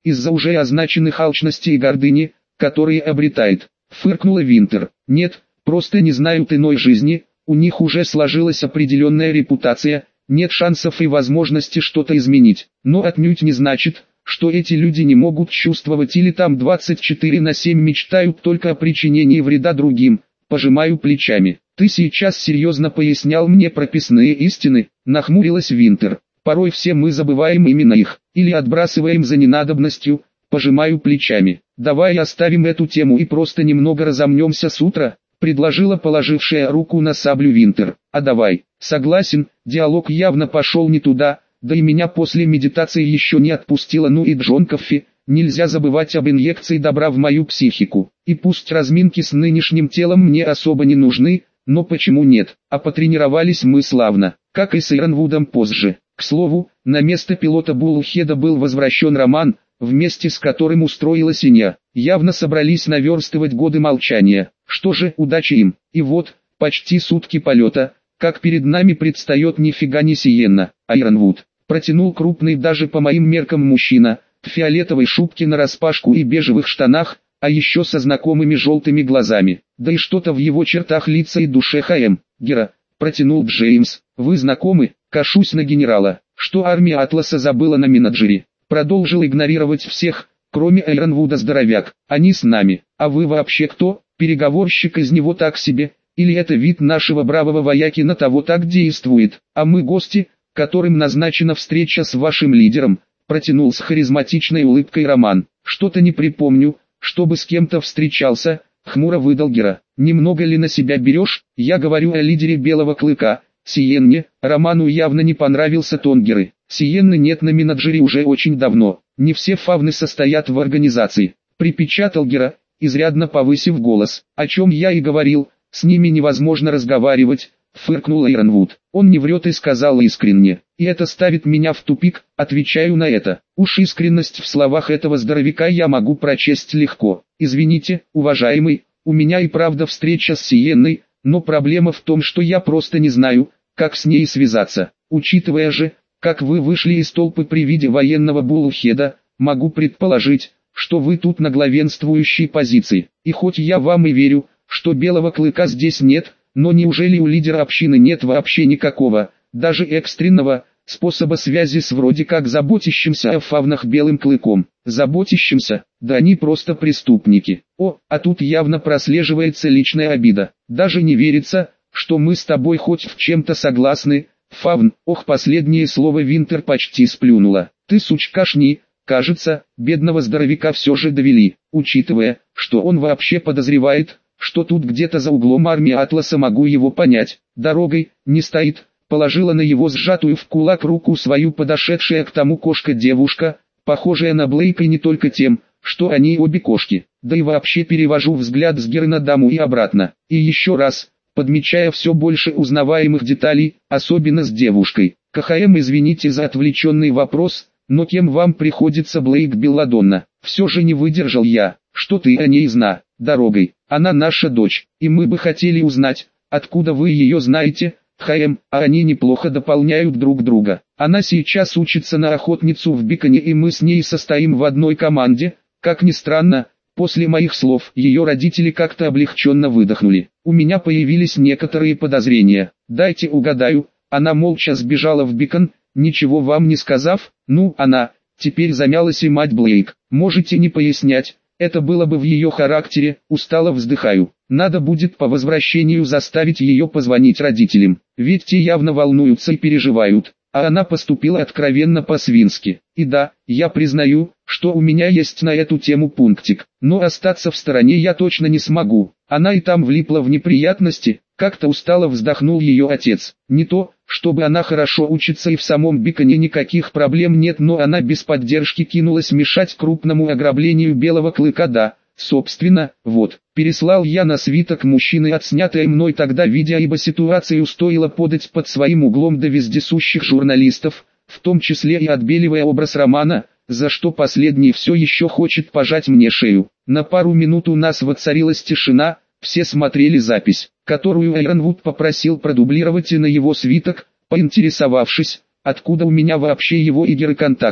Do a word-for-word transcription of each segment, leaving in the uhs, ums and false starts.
из-за уже означенных алчности и гордыни, которые обретает. Фыркнула Винтер. Нет, просто не знают иной жизни, у них уже сложилась определенная репутация, нет шансов и возможности что-то изменить. Но отнюдь не значит, что эти люди не могут чувствовать или там двадцать четыре на семь мечтают только о причинении вреда другим. Пожимаю плечами. Ты сейчас серьезно пояснял мне прописные истины, нахмурилась Винтер. Порой все мы забываем именно их, или отбрасываем за ненадобностью. Пожимаю плечами. Давай оставим эту тему и просто немного разомнемся с утра, предложила положившая руку на саблю Винтер. А давай. Согласен, диалог явно пошел не туда, да и меня после медитации еще не отпустило. Ну и Джон Коффи, нельзя забывать об инъекции добра в мою психику. И пусть разминки с нынешним телом мне особо не нужны, но почему нет, а потренировались мы славно, как и с Иронвудом позже. К слову, на место пилота Буллхеда был возвращен Роман, вместе с которым устроилась Иня. Явно собрались наверстывать годы молчания. Что же, удачи им. И вот, почти сутки полета, как перед нами предстает нифига не Сиенна, а Иронвуд. Протянул крупный даже по моим меркам мужчина, в фиолетовой шубке нараспашку и бежевых штанах, а еще со знакомыми желтыми глазами. Да и что-то в его чертах лица и душе ХМ. Гера, протянул Джеймс. Вы знакомы? Кашусь на генерала. Что армия Атласа забыла на менеджере? Продолжил игнорировать всех, кроме Иронвуда здоровяк. Они с нами. А вы вообще кто? Переговорщик из него так себе. Или это вид нашего бравого вояки на того так действует? А мы гости, которым назначена встреча с вашим лидером. Протянул с харизматичной улыбкой Роман. Что-то не припомню, чтобы с кем-то встречался. Хмуро выдал Гера. Немного ли на себя берешь? Я говорю о лидере Белого Клыка, Сиенне. Роману явно не понравился тон Геры. Сиенны нет на менеджере уже очень давно. Не все фавны состоят в организации. Припечатал Гера, изрядно повысив голос. О чем я и говорил, с ними невозможно разговаривать. Фыркнул Иронвуд. Он не врет и сказал искренне. И это ставит меня в тупик, отвечаю на это. Уж искренность в словах этого здоровяка я могу прочесть легко. Извините, уважаемый, у меня и правда встреча с Сиенной, но проблема в том, что я просто не знаю, как с ней связаться. Учитывая же, как вы вышли из толпы при виде военного Буллхеда, могу предположить, что вы тут на главенствующей позиции. И хоть я вам и верю, что Белого Клыка здесь нет, но неужели у лидера общины нет вообще никакого, даже экстренного, способа связи с вроде как заботящимся о фавнах Белым Клыком? Заботящимся? Да они просто преступники. О, а тут явно прослеживается личная обида. Даже не верится, что мы с тобой хоть в чем-то согласны. Фавн, ох, последнее слово Винтер почти сплюнула. Ты сучкашни, кажется, бедного здоровяка все же довели, учитывая, что он вообще подозревает, что тут где-то за углом армия Атласа, могу его понять. Дорогой не стоит, положила на его сжатую в кулак руку свою подошедшая к тому кошка-девушка, похожая на Блейка не только тем, что они обе кошки. Да и вообще перевожу взгляд с Геры на даму и обратно. И еще раз, подмечая все больше узнаваемых деталей, особенно с девушкой. КХМ, извините за отвлеченный вопрос, но кем вам приходится Блейк Белладонна? Все же не выдержал я. Что ты о ней зна, дорогой? Она наша дочь, и мы бы хотели узнать, откуда вы ее знаете. ХМ, а они неплохо дополняют друг друга. Она сейчас учится на охотницу в Биконе, и мы с ней состоим в одной команде. Как ни странно, после моих слов ее родители как-то облегченно выдохнули. У меня появились некоторые подозрения. Дайте угадаю, она молча сбежала в Бикон, ничего вам не сказав? Ну, она, теперь замялась и мать Блейк. Можете не пояснять, это было бы в ее характере. Устало вздыхаю. Надо будет по возвращению заставить ее позвонить родителям, ведь те явно волнуются и переживают, а она поступила откровенно по-свински. И да, я признаю, что у меня есть на эту тему пунктик, но остаться в стороне я точно не смогу. Она и там влипла в неприятности, как-то устало вздохнул ее отец. Не то, чтобы она хорошо учится и в самом Биконе никаких проблем нет, но она без поддержки кинулась мешать крупному ограблению Белого Клыка, да. Собственно, вот, переслал я на свиток мужчины отснятое мной тогда видео, ибо ситуацию стоило подать под своим углом до вездесущих журналистов, в том числе и отбеливая образ Романа, за что последний все еще хочет пожать мне шею. На пару минут у нас воцарилась тишина, все смотрели запись, которую Иронвуд попросил продублировать и на его свиток, поинтересовавшись, откуда у меня вообще его и Геры контакты.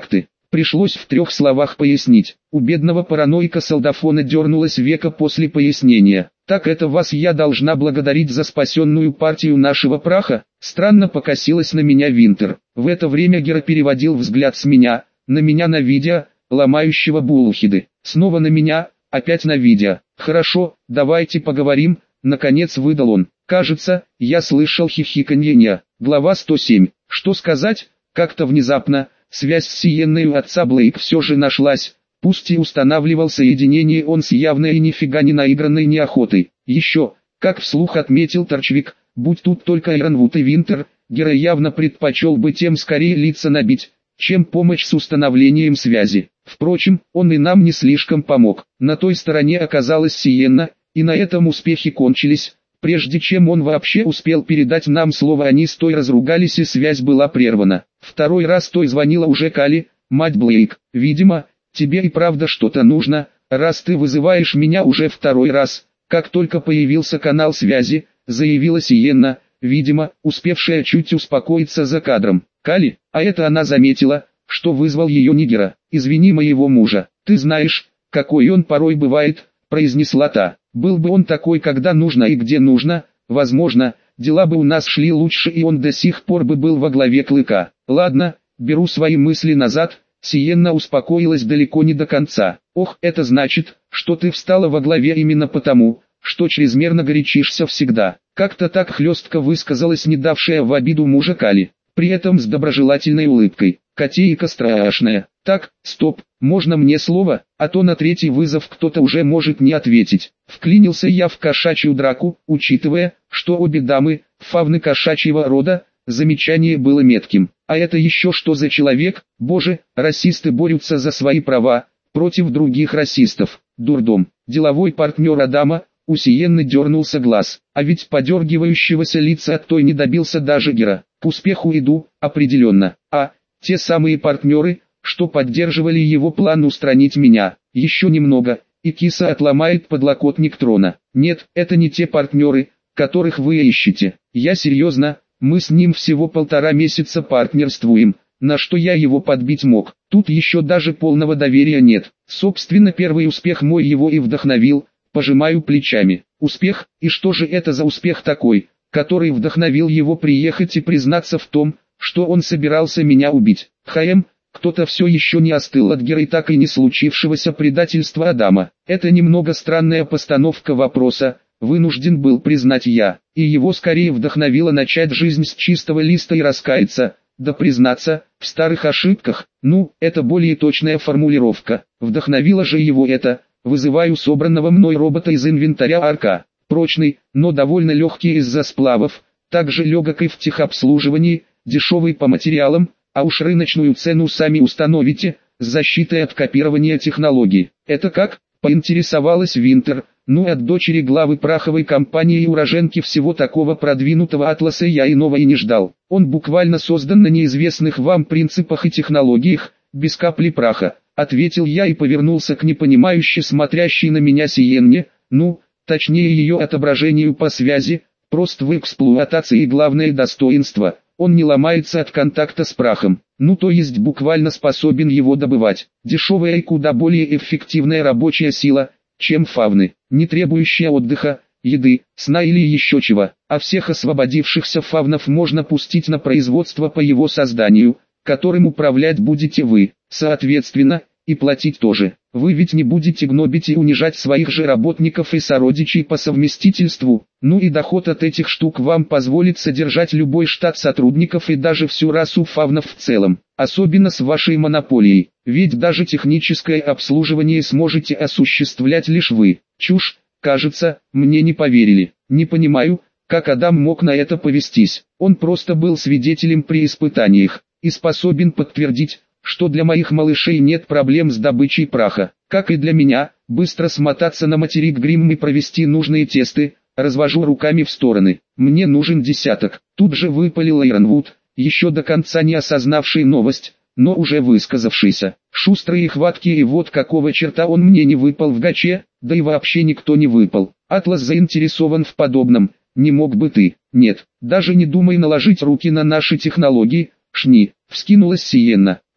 Пришлось в трех словах пояснить. У бедного параноика солдафона дернулось веко после пояснения. «Так это вас я должна благодарить за спасенную партию нашего праха?» Странно покосилась на меня Винтер. В это время Гера переводил взгляд с меня, на меня на Видя, ломающего булхиды. Снова на меня, опять на Видя. «Хорошо, давайте поговорим», наконец выдал он. Кажется, я слышал хихиканье. Глава сто семь. Что сказать? Как-то внезапно, связь с Сиенной у отца Блейк все же нашлась. Пусть и устанавливал соединение он с явной и нифига не наигранной неохотой. Еще, как вслух отметил Торчвик, будь тут только Иронвуд и Винтер, Гера явно предпочел бы тем скорее лица набить, чем помощь с установлением связи. Впрочем, он и нам не слишком помог. На той стороне оказалась Сиенна, и на этом успехи кончились. Прежде чем он вообще успел передать нам слово, они с той разругались и связь была прервана. Второй раз той звонила уже Кали, мать Блейк. «Видимо, тебе и правда что-то нужно, раз ты вызываешь меня уже второй раз». Как только появился канал связи, заявила Сиенна, видимо, успевшая чуть успокоиться за кадром. «Кали, а это она заметила, что вызвал ее Нигера. Извини моего мужа, ты знаешь, какой он порой бывает», произнесла та. «Был бы он такой, когда нужно и где нужно, возможно, дела бы у нас шли лучше и он до сих пор бы был во главе Клыка». «Ладно, беру свои мысли назад». Сиенна успокоилась далеко не до конца. «Ох, это значит, что ты встала во главе именно потому, что чрезмерно горячишься всегда». Как-то так хлестко высказалась не давшая в обиду мужа Кали, при этом с доброжелательной улыбкой. «Котейка страшная. Так, стоп, можно мне слово, а то на третий вызов кто-то уже может не ответить». Вклинился я в кошачью драку, учитывая, что обе дамы, фавны кошачьего рода, замечание было метким. А это еще что за человек? Боже, расисты борются за свои права, против других расистов. Дурдом. Деловой партнер Адама, у Сиенны дернулся глаз. А ведь подергивающегося лица от той не добился даже Гера. К успеху иду, определенно. А, те самые партнеры, что поддерживали его план устранить меня. Еще немного, и киса отломает подлокотник трона. Нет, это не те партнеры, которых вы ищете. Я серьезно. Мы с ним всего полтора месяца партнерствуем, на что я его подбить мог. Тут еще даже полного доверия нет. Собственно, первый успех мой его и вдохновил, пожимаю плечами. Успех? И что же это за успех такой, который вдохновил его приехать и признаться в том, что он собирался меня убить? Хаем, кто-то все еще не остыл от Геры так и не случившегося предательства Адама. Это немного странная постановка вопроса, вынужден был признать я, и его скорее вдохновило начать жизнь с чистого листа и раскаяться, да признаться, в старых ошибках. Ну, это более точная формулировка. Вдохновило же его это, вызываю собранного мной робота из инвентаря Арка. Прочный, но довольно легкий из-за сплавов, также легок и в техобслуживании, дешевый по материалам, а уж рыночную цену сами установите, с защитой от копирования технологий. Это как? Поинтересовалась Винтер. Ну, от дочери главы праховой компании и уроженки всего такого продвинутого атласа я иного и не ждал. Он буквально создан на неизвестных вам принципах и технологиях, без капли праха, ответил я и повернулся к непонимающе смотрящей на меня Сиенне, ну, точнее ее отображению по связи, прост в эксплуатации и главное достоинство, он не ломается от контакта с прахом, ну то есть буквально способен его добывать. Дешевая и куда более эффективная рабочая сила, чем фавны, не требующая отдыха, еды, сна или еще чего, а всех освободившихся фавнов можно пустить на производство по его созданию, которым управлять будете вы, соответственно, и платить тоже. Вы ведь не будете гнобить и унижать своих же работников и сородичей по совместительству, ну и доход от этих штук вам позволит содержать любой штат сотрудников и даже всю расу фавнов в целом, особенно с вашей монополией, ведь даже техническое обслуживание сможете осуществлять лишь вы. Чушь, кажется, мне не поверили. Не понимаю, как Адам мог на это повестись. Он просто был свидетелем при испытаниях и способен подтвердить, что для моих малышей нет проблем с добычей праха, как и для меня, быстро смотаться на материк Гримм и провести нужные тесты, развожу руками в стороны. Мне нужен десяток. Тут же выпалил Иронвуд, еще до конца не осознавший новость, но уже высказавшийся. Шустрый и хваткий, и вот какого черта он мне не выпал в гаче, да и вообще никто не выпал. Атлас заинтересован в подобном, не мог бы ты. Нет, даже не думай наложить руки на наши технологии. Шни, вскинулась Сиенна. Ух,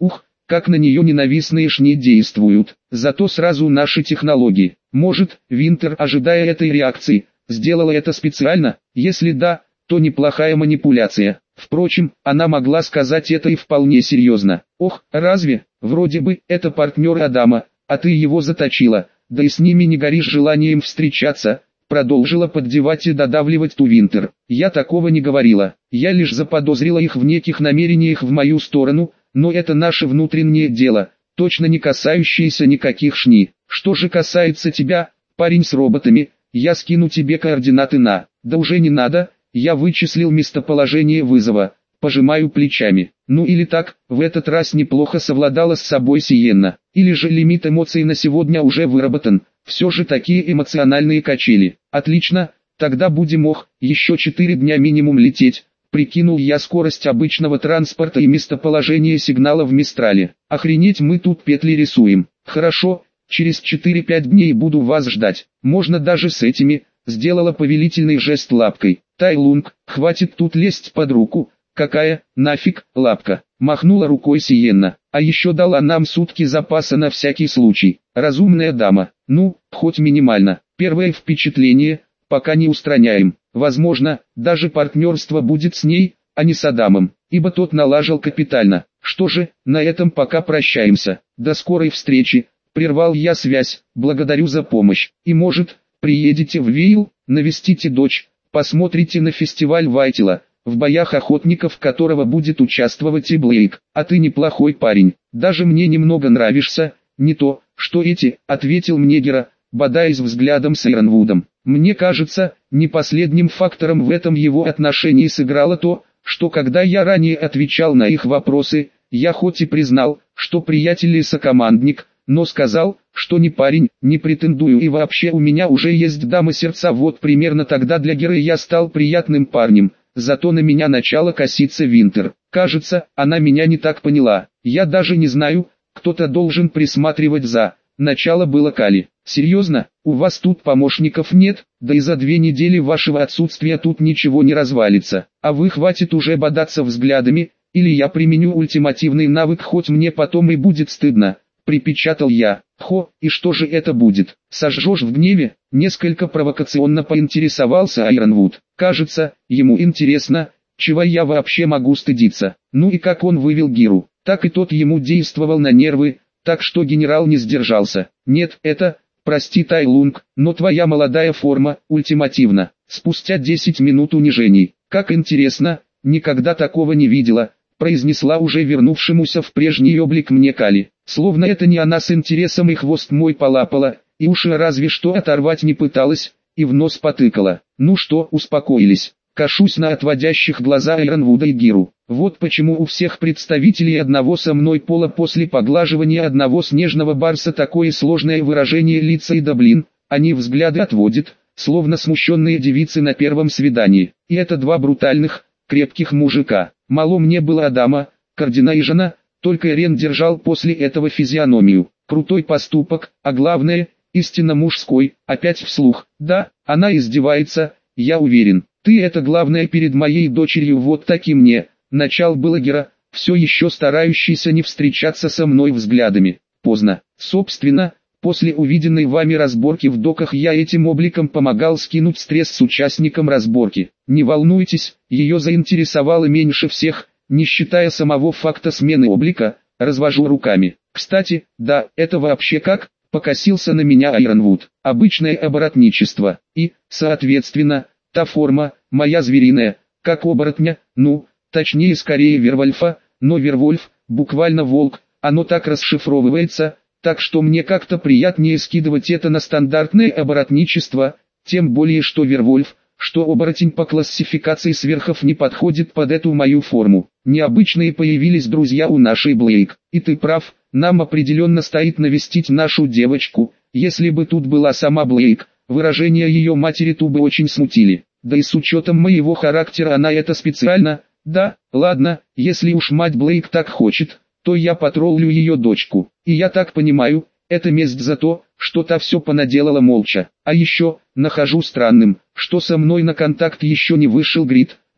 как на нее ненавистные шни действуют. Зато сразу наши технологии. Может, Винтер, ожидая этой реакции, сделала это специально? Если да, то неплохая манипуляция. Впрочем, она могла сказать это и вполне серьезно. Ох, разве? Вроде бы, это партнер Адама, а ты его заточила, да и с ними не горишь желанием встречаться. Продолжила поддевать и додавливать ту Винтер. Я такого не говорила. Я лишь заподозрила их в неких намерениях в мою сторону, но это наше внутреннее дело, точно не касающееся никаких шни. Что же касается тебя, парень с роботами, я скину тебе координаты на... Да уже не надо, я вычислил местоположение вызова. Пожимаю плечами. Ну или так, в этот раз неплохо совладала с собой Сиенна. Или же лимит эмоций на сегодня уже выработан. Все же такие эмоциональные качели. Отлично, тогда будем ох, еще четыре дня минимум лететь. Прикинул я скорость обычного транспорта и местоположение сигнала в Мистрале. Охренеть, мы тут петли рисуем. Хорошо, через четыре-пять дней буду вас ждать. Можно даже с этими. Сделала повелительный жест лапкой. Тайлунг, хватит тут лезть под руку. Какая, нафиг, лапка. Махнула рукой Сиенна. А еще дала нам сутки запаса на всякий случай. Разумная дама. Ну, хоть минимально. Первое впечатление, пока не устраняем. Возможно, даже партнерство будет с ней, а не с Адамом, ибо тот налажал капитально. Что же, на этом пока прощаемся. До скорой встречи. Прервал я связь. Благодарю за помощь. И может, приедете в Вейл, навестите дочь, посмотрите на фестиваль Вайтила, в боях охотников которого будет участвовать и Блейк. А ты неплохой парень. Даже мне немного нравишься. Не то, что эти, ответил мне Гера, бодаясь взглядом с Иронвудом. Мне кажется, не последним фактором в этом его отношении сыграло то, что когда я ранее отвечал на их вопросы, я хоть и признал, что приятель и сокомандник, но сказал, что не парень, не претендую и вообще у меня уже есть дама сердца. Вот примерно тогда для Геры я стал приятным парнем, зато на меня начала коситься Винтер. Кажется, она меня не так поняла. Я даже не знаю, кто-то должен присматривать за... Начало было Кали. Серьезно, у вас тут помощников нет, да и за две недели вашего отсутствия тут ничего не развалится. А вы хватит уже бодаться взглядами, или я применю ультимативный навык, хоть мне потом и будет стыдно. Припечатал я. Хо, и что же это будет? Сожжешь в гневе? Несколько провокационно поинтересовался Айронвуд. Кажется, ему интересно, чего я вообще могу стыдиться. Ну и как он вывел Гиру, так и тот ему действовал на нервы, так что генерал не сдержался. Нет, это, прости Тайлунг, но твоя молодая форма, ультимативна. Спустя десять минут унижений. Как интересно, никогда такого не видела, произнесла уже вернувшемуся в прежний облик мне Кали. Словно это не она с интересом и хвост мой полапала, и уши разве что оторвать не пыталась, и в нос потыкала. Ну что, успокоились. Кашусь на отводящих глаза Айронвуда и Гиру. Вот почему у всех представителей одного со мной пола после поглаживания одного снежного барса такое сложное выражение лица, и да блин, они взгляды отводят, словно смущенные девицы на первом свидании. И это два брутальных, крепких мужика. Мало мне было Адама, Кардина и жена, только Эрен держал после этого физиономию. Крутой поступок, а главное, истинно мужской, опять вслух. Да, она издевается, я уверен. Ты это главное перед моей дочерью вот таким мне. Начал было Гера, все еще старающийся не встречаться со мной взглядами. Поздно. Собственно, после увиденной вами разборки в доках я этим обликом помогал скинуть стресс с участникам разборки. Не волнуйтесь, ее заинтересовало меньше всех, не считая самого факта смены облика, развожу руками. Кстати, да, это вообще как? Покосился на меня Айронвуд. Обычное оборотничество. И, соответственно, та форма, моя звериная, как оборотня, ну, точнее скорее Вервольфа, но Вервольф, буквально волк, оно так расшифровывается, так что мне как-то приятнее скидывать это на стандартное оборотничество, тем более что Вервольф, что оборотень по классификации сверхов не подходит под эту мою форму. Необычные появились друзья у нашей Блейк, и ты прав, нам определенно стоит навестить нашу девочку, если бы тут была сама Блейк. Выражения ее матери Тубы очень смутили, да и с учетом моего характера она это специально, да, ладно, если уж мать Блейк так хочет, то я потроллю ее дочку, и я так понимаю, это месть за то, что та все понаделала молча. А еще, нахожу странным, что со мной на контакт еще не вышел Грит,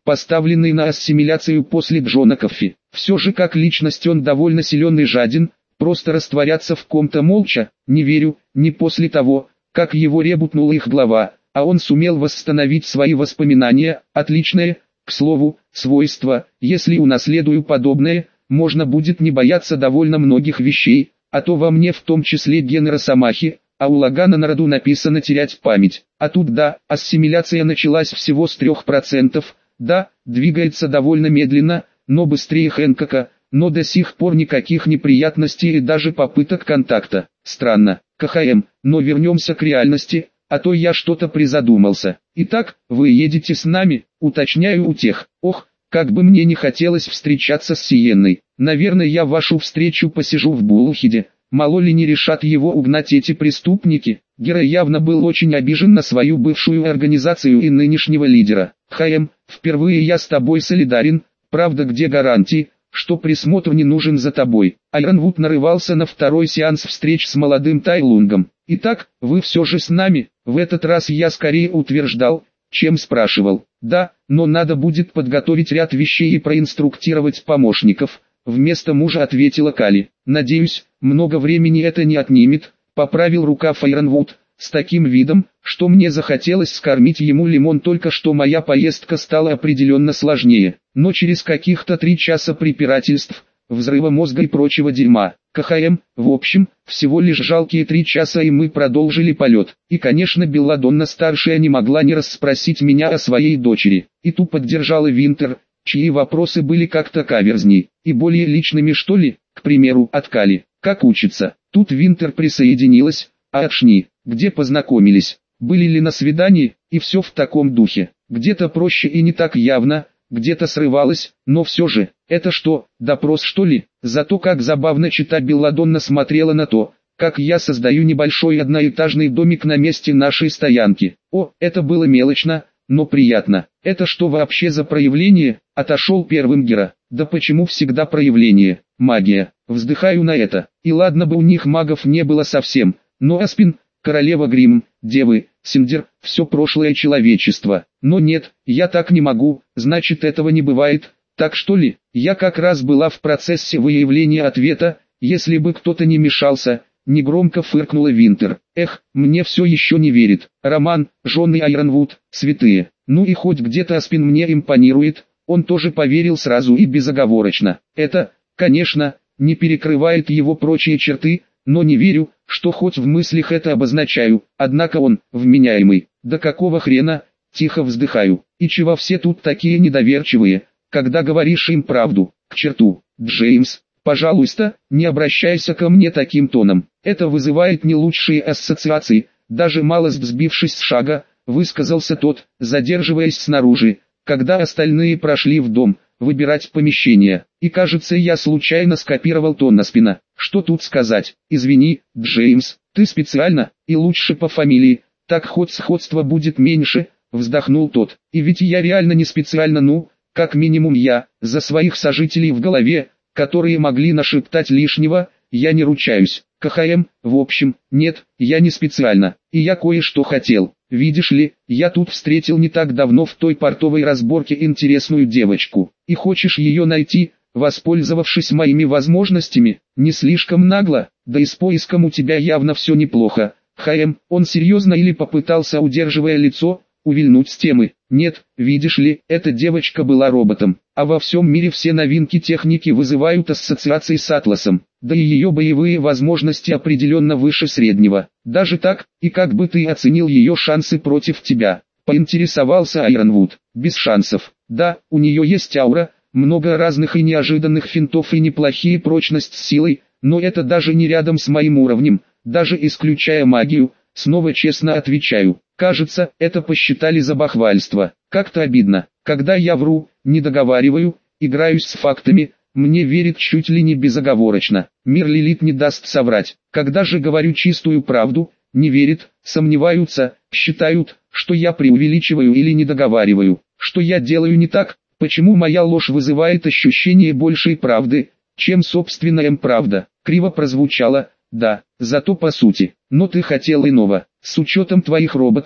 поставленный на ассимиляцию после Джона Коффи. Все же как личность он довольно силен и жаден, просто растворяться в ком-то молча, не верю, не после того, как его ребутнула их глава, а он сумел восстановить свои воспоминания, отличное, к слову, свойство, если унаследую подобное, можно будет не бояться довольно многих вещей, а то во мне в том числе гены Росомахи, а у Лагана на роду написано терять память. А тут да, ассимиляция началась всего с трех процентов, да, двигается довольно медленно, но быстрее Хэнкока, но до сих пор никаких неприятностей и даже попыток контакта. Странно, КХМ, но вернемся к реальности, а то я что-то призадумался. Итак, вы едете с нами, уточняю у тех. Ох, как бы мне не хотелось встречаться с Сиенной. Наверное, я вашу встречу посижу в Булхиде. Мало ли не решат его угнать эти преступники. Гера явно был очень обижен на свою бывшую организацию и нынешнего лидера. ХМ, впервые я с тобой солидарен, правда где гарантии, что присмотр не нужен за тобой. Айронвуд нарывался на второй сеанс встреч с молодым Тайлунгом. Итак, вы все же с нами, в этот раз я скорее утверждал, чем спрашивал. Да, но надо будет подготовить ряд вещей и проинструктировать помощников. Вместо мужа ответила Кали. Надеюсь, много времени это не отнимет, поправил рукав Айронвуд, с таким видом, что мне захотелось скормить ему лимон, только что моя поездка стала определенно сложнее. Но через каких-то три часа препирательств, взрыва мозга и прочего дерьма, КХМ, в общем, всего лишь жалкие три часа и мы продолжили полет. И конечно Белладонна-старшая не могла не расспросить меня о своей дочери. И ту поддержала Винтер, чьи вопросы были как-то каверзней, и более личными что ли, к примеру, от Кали, как учится. Тут Винтер присоединилась, а Ашни, где познакомились, были ли на свидании, и все в таком духе. Где-то проще и не так явно, где-то срывалось, но все же, это что, допрос что ли? Зато как забавно читать Белладонна смотрела на то, как я создаю небольшой одноэтажный домик на месте нашей стоянки. О, это было мелочно, но приятно. Это что вообще за проявление? Отошел первым Гера. Да почему всегда проявление? Магия. Вздыхаю на это. И ладно бы у них магов не было совсем, но Аспин, королева Гримм, девы, Синдер, все прошлое человечество. Но нет, я так не могу, значит этого не бывает. Так что ли? Я как раз была в процессе выявления ответа, если бы кто-то не мешался. Негромко фыркнула Винтер. Эх, мне все еще не верит. Роман, жены Айронвуд, святые. Ну и хоть где-то Аспин мне импонирует, он тоже поверил сразу и безоговорочно. Это, конечно, не перекрывает его прочие черты, но не верю, что хоть в мыслях это обозначаю. Однако он, вменяемый. Да какого хрена, тихо вздыхаю. И чего все тут такие недоверчивые, когда говоришь им правду? К черту, Джеймс. Пожалуйста, не обращайся ко мне таким тоном. Это вызывает не лучшие ассоциации. Даже малость сбившись с шага, высказался тот, задерживаясь снаружи, когда остальные прошли в дом, выбирать помещение. И кажется, я случайно скопировал тон Аспина. Что тут сказать? Извини, Джеймс, ты специально, и лучше по фамилии, так хоть сходства будет меньше, вздохнул тот. И ведь я реально не специально, ну, как минимум я, за своих сожителей в голове, которые могли нашептать лишнего, я не ручаюсь. КХМ, в общем, нет, я не специально, и я кое-что хотел. Видишь ли, я тут встретил не так давно в той портовой разборке интересную девочку, и хочешь ее найти, воспользовавшись моими возможностями, не слишком нагло, да и с поиском у тебя явно все неплохо. ХМ, он серьезно или попытался, удерживая лицо, увильнуть с темы? Нет, видишь ли, эта девочка была роботом, а во всем мире все новинки техники вызывают ассоциации с Атласом, да и ее боевые возможности определенно выше среднего. Даже так, и как бы ты оценил ее шансы против тебя? Поинтересовался Айронвуд. Без шансов. Да, у нее есть аура, много разных и неожиданных финтов и неплохие прочность с силой, но это даже не рядом с моим уровнем, даже исключая магию. Снова честно отвечаю, кажется, это посчитали за бахвальство. Как-то обидно, когда я вру, не договариваю, играюсь с фактами, мне верят чуть ли не безоговорочно. Мир Лилит не даст соврать. Когда же говорю чистую правду, не верят, сомневаются, считают, что я преувеличиваю или не договариваю, что я делаю не так. Почему моя ложь вызывает ощущение большей правды, чем собственная правда? Криво прозвучало. Да, зато по сути. Но ты хотел иного. С учетом твоих роботов,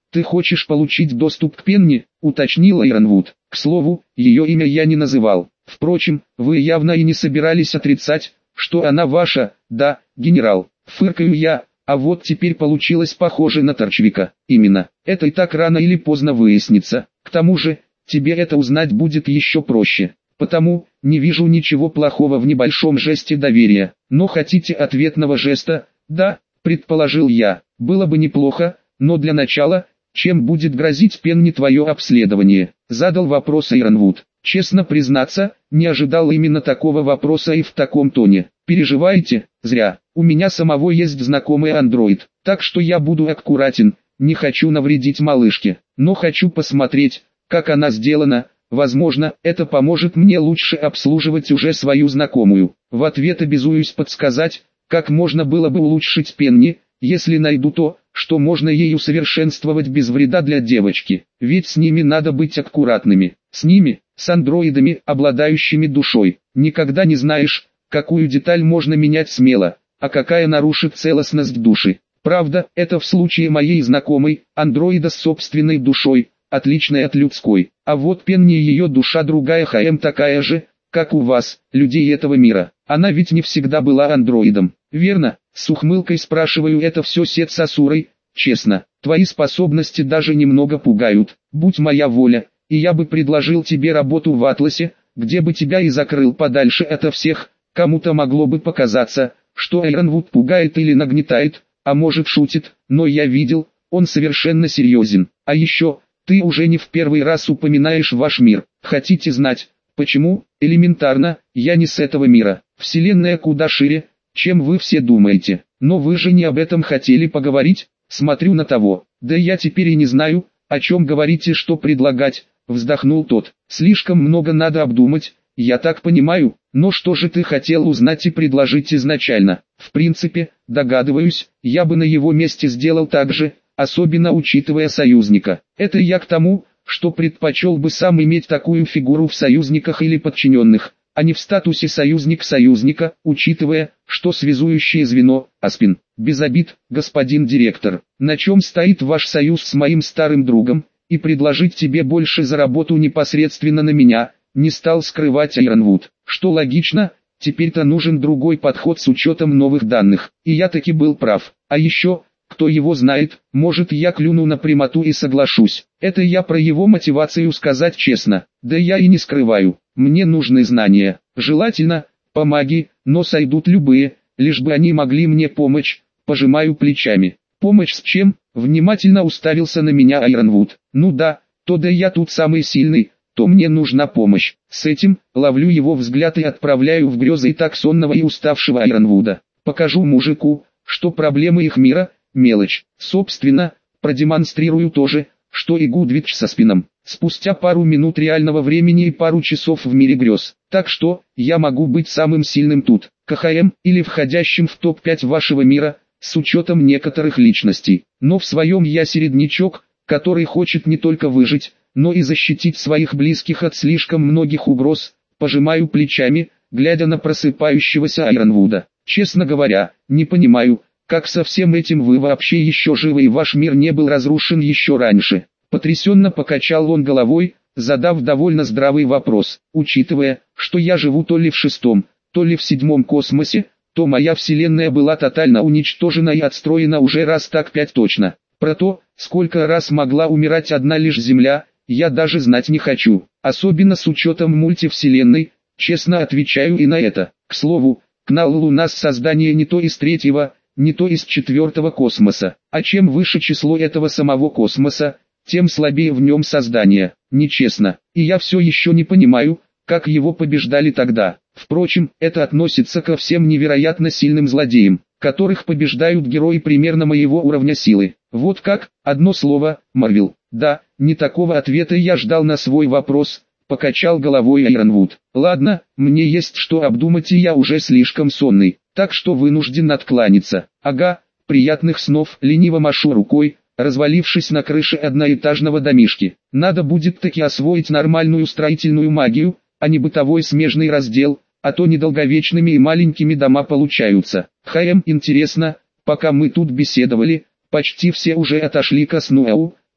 Ты хочешь получить доступ к Пенни, уточнила Иронвуд. К слову, ее имя я не называл. Впрочем, вы явно и не собирались отрицать, что она ваша, да, генерал. Фыркаю я, а вот теперь получилось похоже на Торчвика. Именно, это и так рано или поздно выяснится. К тому же, тебе это узнать будет еще проще. Потому, не вижу ничего плохого в небольшом жесте доверия. Но хотите ответного жеста? Да, предположил я. Было бы неплохо, но для начала, чем будет грозить Пенни твое обследование? Задал вопрос Иронвуд. Честно признаться, не ожидал именно такого вопроса и в таком тоне. Переживаете? Зря. У меня самого есть знакомый андроид, так что я буду аккуратен, не хочу навредить малышке, но хочу посмотреть, как она сделана. Возможно, это поможет мне лучше обслуживать уже свою знакомую. В ответ обязуюсь подсказать, как можно было бы улучшить Пенни, если найду то, что можно ей усовершенствовать без вреда для девочки. Ведь с ними надо быть аккуратными. С ними, с андроидами, обладающими душой. Никогда не знаешь, какую деталь можно менять смело, а какая нарушит целостность души. Правда, это в случае моей знакомой, андроида с собственной душой, отличной от людской. А вот Пенни и ее душа другая, ХМ такая же, как у вас, людей этого мира. Она ведь не всегда была андроидом, верно? С ухмылкой спрашиваю это все Сет Сасурой. Честно, твои способности даже немного пугают. Будь моя воля, и я бы предложил тебе работу в Атласе, где бы тебя и закрыл подальше ото всех. Кому-то могло бы показаться, что Иронвуд пугает или нагнетает, а может шутит, но я видел, он совершенно серьезен. А еще, ты уже не в первый раз упоминаешь ваш мир. Хотите знать, почему? Элементарно, я не с этого мира. Вселенная куда шире, чем вы все думаете. Но вы же не об этом хотели поговорить? Смотрю на того. Да я теперь и не знаю, о чем говорить и что предлагать. Вздохнул тот. Слишком много надо обдумать, я так понимаю. Но что же ты хотел узнать и предложить изначально? В принципе, догадываюсь, я бы на его месте сделал так же, особенно учитывая союзника. Это я к тому, что предпочел бы сам иметь такую фигуру в союзниках или подчиненных, а не в статусе союзник союзника, учитывая, что связующее звено, Аспин. Без обид, господин директор, на чем стоит ваш союз с моим старым другом, и предложить тебе больше за работу непосредственно на меня, не стал скрывать Иронвуд. Что логично, теперь-то нужен другой подход с учетом новых данных, и я таки был прав. А еще, кто его знает, может я клюну на прямоту и соглашусь. Это я про его мотивацию сказать честно, да я и не скрываю. Мне нужны знания, желательно, по магии, но сойдут любые, лишь бы они могли мне помочь. Пожимаю плечами. Помощь с чем? Внимательно уставился на меня Иронвуд. Ну да, то да я тут самый сильный, то мне нужна помощь. С этим, ловлю его взгляд и отправляю в грезы и так сонного и уставшего Иронвуда. Покажу мужику, что проблемы их мира – мелочь. Собственно, продемонстрирую то же, что и Гудвич со Спином. Спустя пару минут реального времени и пару часов в мире грез. Так что, я могу быть самым сильным тут, КХМ, или входящим в топ пять вашего мира, с учетом некоторых личностей. Но в своем я середнячок, который хочет не только выжить, но и защитить своих близких от слишком многих угроз. Пожимаю плечами, глядя на просыпающегося Иронвуда. Честно говоря, не понимаю, как со всем этим вы вообще еще живы и ваш мир не был разрушен еще раньше. Потрясенно покачал он головой, задав довольно здравый вопрос. Учитывая, что я живу то ли в шестом, то ли в седьмом космосе, то моя вселенная была тотально уничтожена и отстроена уже раз так пять точно. Про то, сколько раз могла умирать одна лишь Земля, я даже знать не хочу. Особенно с учетом мультивселенной, честно отвечаю и на это. К слову, к НАЛЛ у нас создание не то из третьего, не то из четвертого космоса. А чем выше число этого самого космоса, тем слабее в нем создание. Нечестно. И я все еще не понимаю, как его побеждали тогда. Впрочем, это относится ко всем невероятно сильным злодеям, которых побеждают герои примерно моего уровня силы. Вот как, одно слово, Марвел. Да, не такого ответа я ждал на свой вопрос, покачал головой Иронвуд. Ладно, мне есть что обдумать и я уже слишком сонный, так что вынужден откланяться. Ага, приятных снов, лениво машу рукой, развалившись на крыше одноэтажного домишки. Надо будет таки освоить нормальную строительную магию, а не бытовой смежный раздел, а то недолговечными и маленькими дома получаются. ХМ, интересно, пока мы тут беседовали, почти все уже отошли ко сну,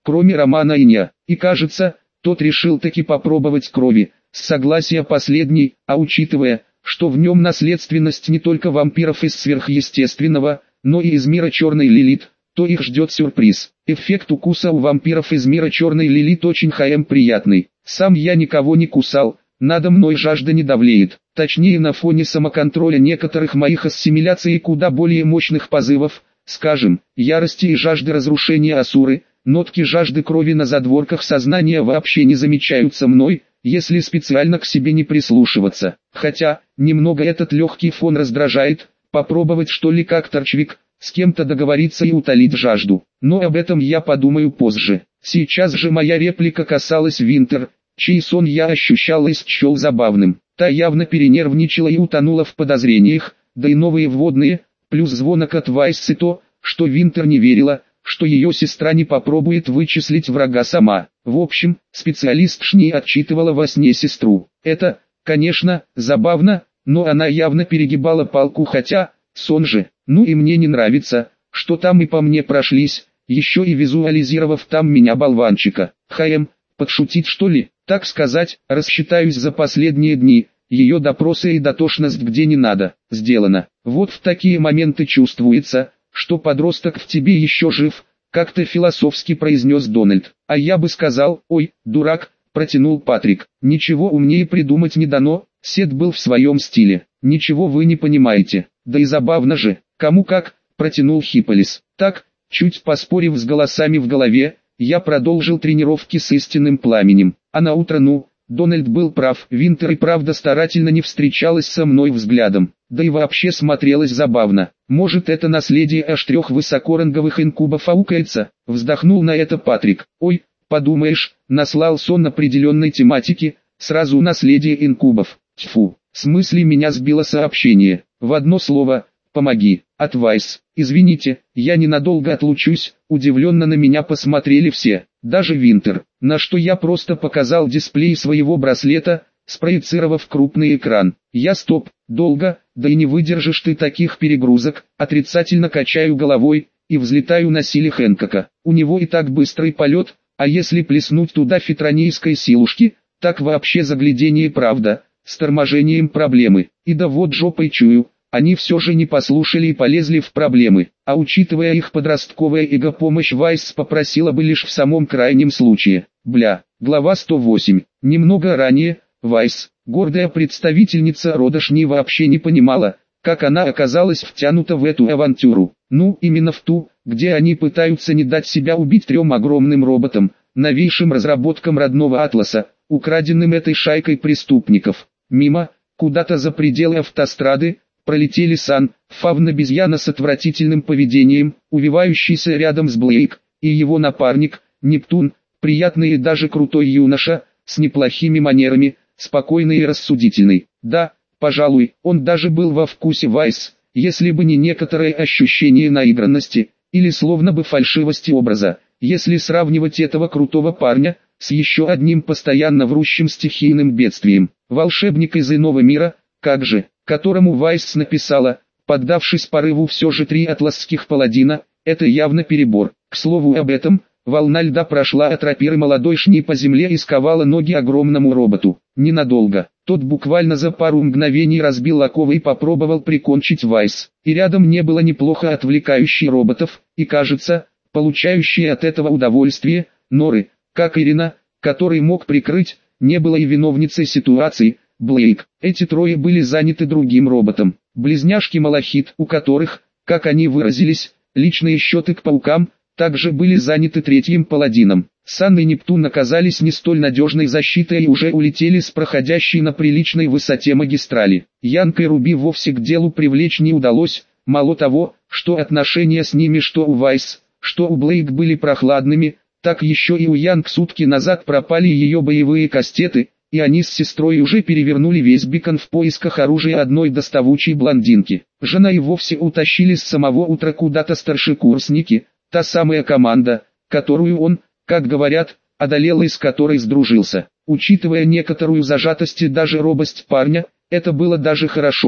кроме Романа Иня. И кажется, тот решил таки попробовать крови, с согласия последней, а учитывая, что в нем наследственность не только вампиров из сверхъестественного, но и из мира черной Лилит, то их ждет сюрприз. Эффект укуса у вампиров из мира черной Лилит очень хаем приятный. Сам я никого не кусал, надо мной жажда не давлеет. Точнее, на фоне самоконтроля некоторых моих ассимиляций и куда более мощных позывов, скажем, ярости и жажды разрушения Асуры, нотки жажды крови на задворках сознания вообще не замечаются мной, если специально к себе не прислушиваться. Хотя, немного этот легкий фон раздражает, попробовать что ли как торчвик, с кем-то договориться и утолить жажду. Но об этом я подумаю позже. Сейчас же моя реплика касалась Винтер, чей сон я ощущал и счел забавным. Та явно перенервничала и утонула в подозрениях, да и новые вводные, плюс звонок от Вайс и то, что Винтер не верила, что ее сестра не попробует вычислить врага сама. В общем, специалист Шни отчитывала во сне сестру. Это, конечно, забавно, но она явно перегибала палку, хотя, сон же. Ну и мне не нравится, что там и по мне прошлись, еще и визуализировав там меня болванчика. Хаем, подшутить что ли? Так сказать, рассчитаюсь за последние дни, ее допросы и дотошность где не надо, сделано. Вот в такие моменты чувствуется, что подросток в тебе еще жив, как-то философски произнес Дональд. А я бы сказал, ой, дурак, протянул Патрик. Ничего умнее придумать не дано, Сет был в своем стиле. Ничего вы не понимаете, да и забавно же, кому как, протянул Хипполис. Так, чуть поспорив с голосами в голове, я продолжил тренировки с истинным пламенем. А на утро ну, Дональд был прав, Винтер и правда старательно не встречалась со мной взглядом, да и вообще смотрелась забавно. Может, это наследие аж трех высокоранговых инкубов аукается, вздохнул на это Патрик. Ой, подумаешь, наслал сон определенной тематики, сразу наследие инкубов. Тьфу, с мысли меня сбило сообщение. В одно слово, помоги, от Вайс. Извините, я ненадолго отлучусь, удивленно на меня посмотрели все, даже Винтер, на что я просто показал дисплей своего браслета, спроецировав крупный экран. Я стоп, долго, да и не выдержишь ты таких перегрузок, отрицательно качаю головой, и взлетаю на силе Хэнкока. У него и так быстрый полет, а если плеснуть туда фитронийской силушки, так вообще заглядение правда, с торможением проблемы. И да вот жопой чую, они все же не послушали и полезли в проблемы, а учитывая их подростковое эго, помощь Вайс попросила бы лишь в самом крайнем случае. Бля, глава сто восемь. Немного ранее, Вайс, гордая представительница рода Шни, вообще не понимала, как она оказалась втянута в эту авантюру. Ну, именно в ту, где они пытаются не дать себя убить трем огромным роботам, новейшим разработкам родного Атласа, украденным этой шайкой преступников. Мимо, куда-то за пределы автострады, пролетели Сан, фавн-обезьяна с отвратительным поведением, увивающийся рядом с Блейк, и его напарник, Нептун, приятный и даже крутой юноша, с неплохими манерами, спокойный и рассудительный. Да, пожалуй, он даже был во вкусе Вайс, если бы не некоторое ощущение наигранности, или словно бы фальшивости образа, если сравнивать этого крутого парня с еще одним постоянно врущим стихийным бедствием. Волшебник из иного мира, как же, которому Вайс написала, поддавшись порыву все же три атласских паладина, это явно перебор. К слову об этом, волна льда прошла от рапиры молодой Шни по земле и сковала ноги огромному роботу. Ненадолго, тот буквально за пару мгновений разбил оковы и попробовал прикончить Вайс. И рядом не было неплохо отвлекающих роботов, и кажется, получающие от этого удовольствие, Норы, как Ирина, который мог прикрыть, не было и виновницей ситуации, Блейк. Эти трое были заняты другим роботом. Близняшки Малахит, у которых, как они выразились, личные счеты к паукам, также были заняты третьим паладином. Сан и Нептун оказались не столь надежной защитой и уже улетели с проходящей на приличной высоте магистрали. Янка и Руби вовсе к делу привлечь не удалось, мало того, что отношения с ними что у Вайс, что у Блейк были прохладными, так еще и у Янг сутки назад пропали ее боевые кастеты, и они с сестрой уже перевернули весь Бикон в поисках оружия одной доставучей блондинки. Жена и вовсе утащили с самого утра куда-то старшекурсники, та самая команда, которую он, как говорят, одолел и с которой сдружился. Учитывая некоторую зажатость и даже робость парня, это было даже хорошо.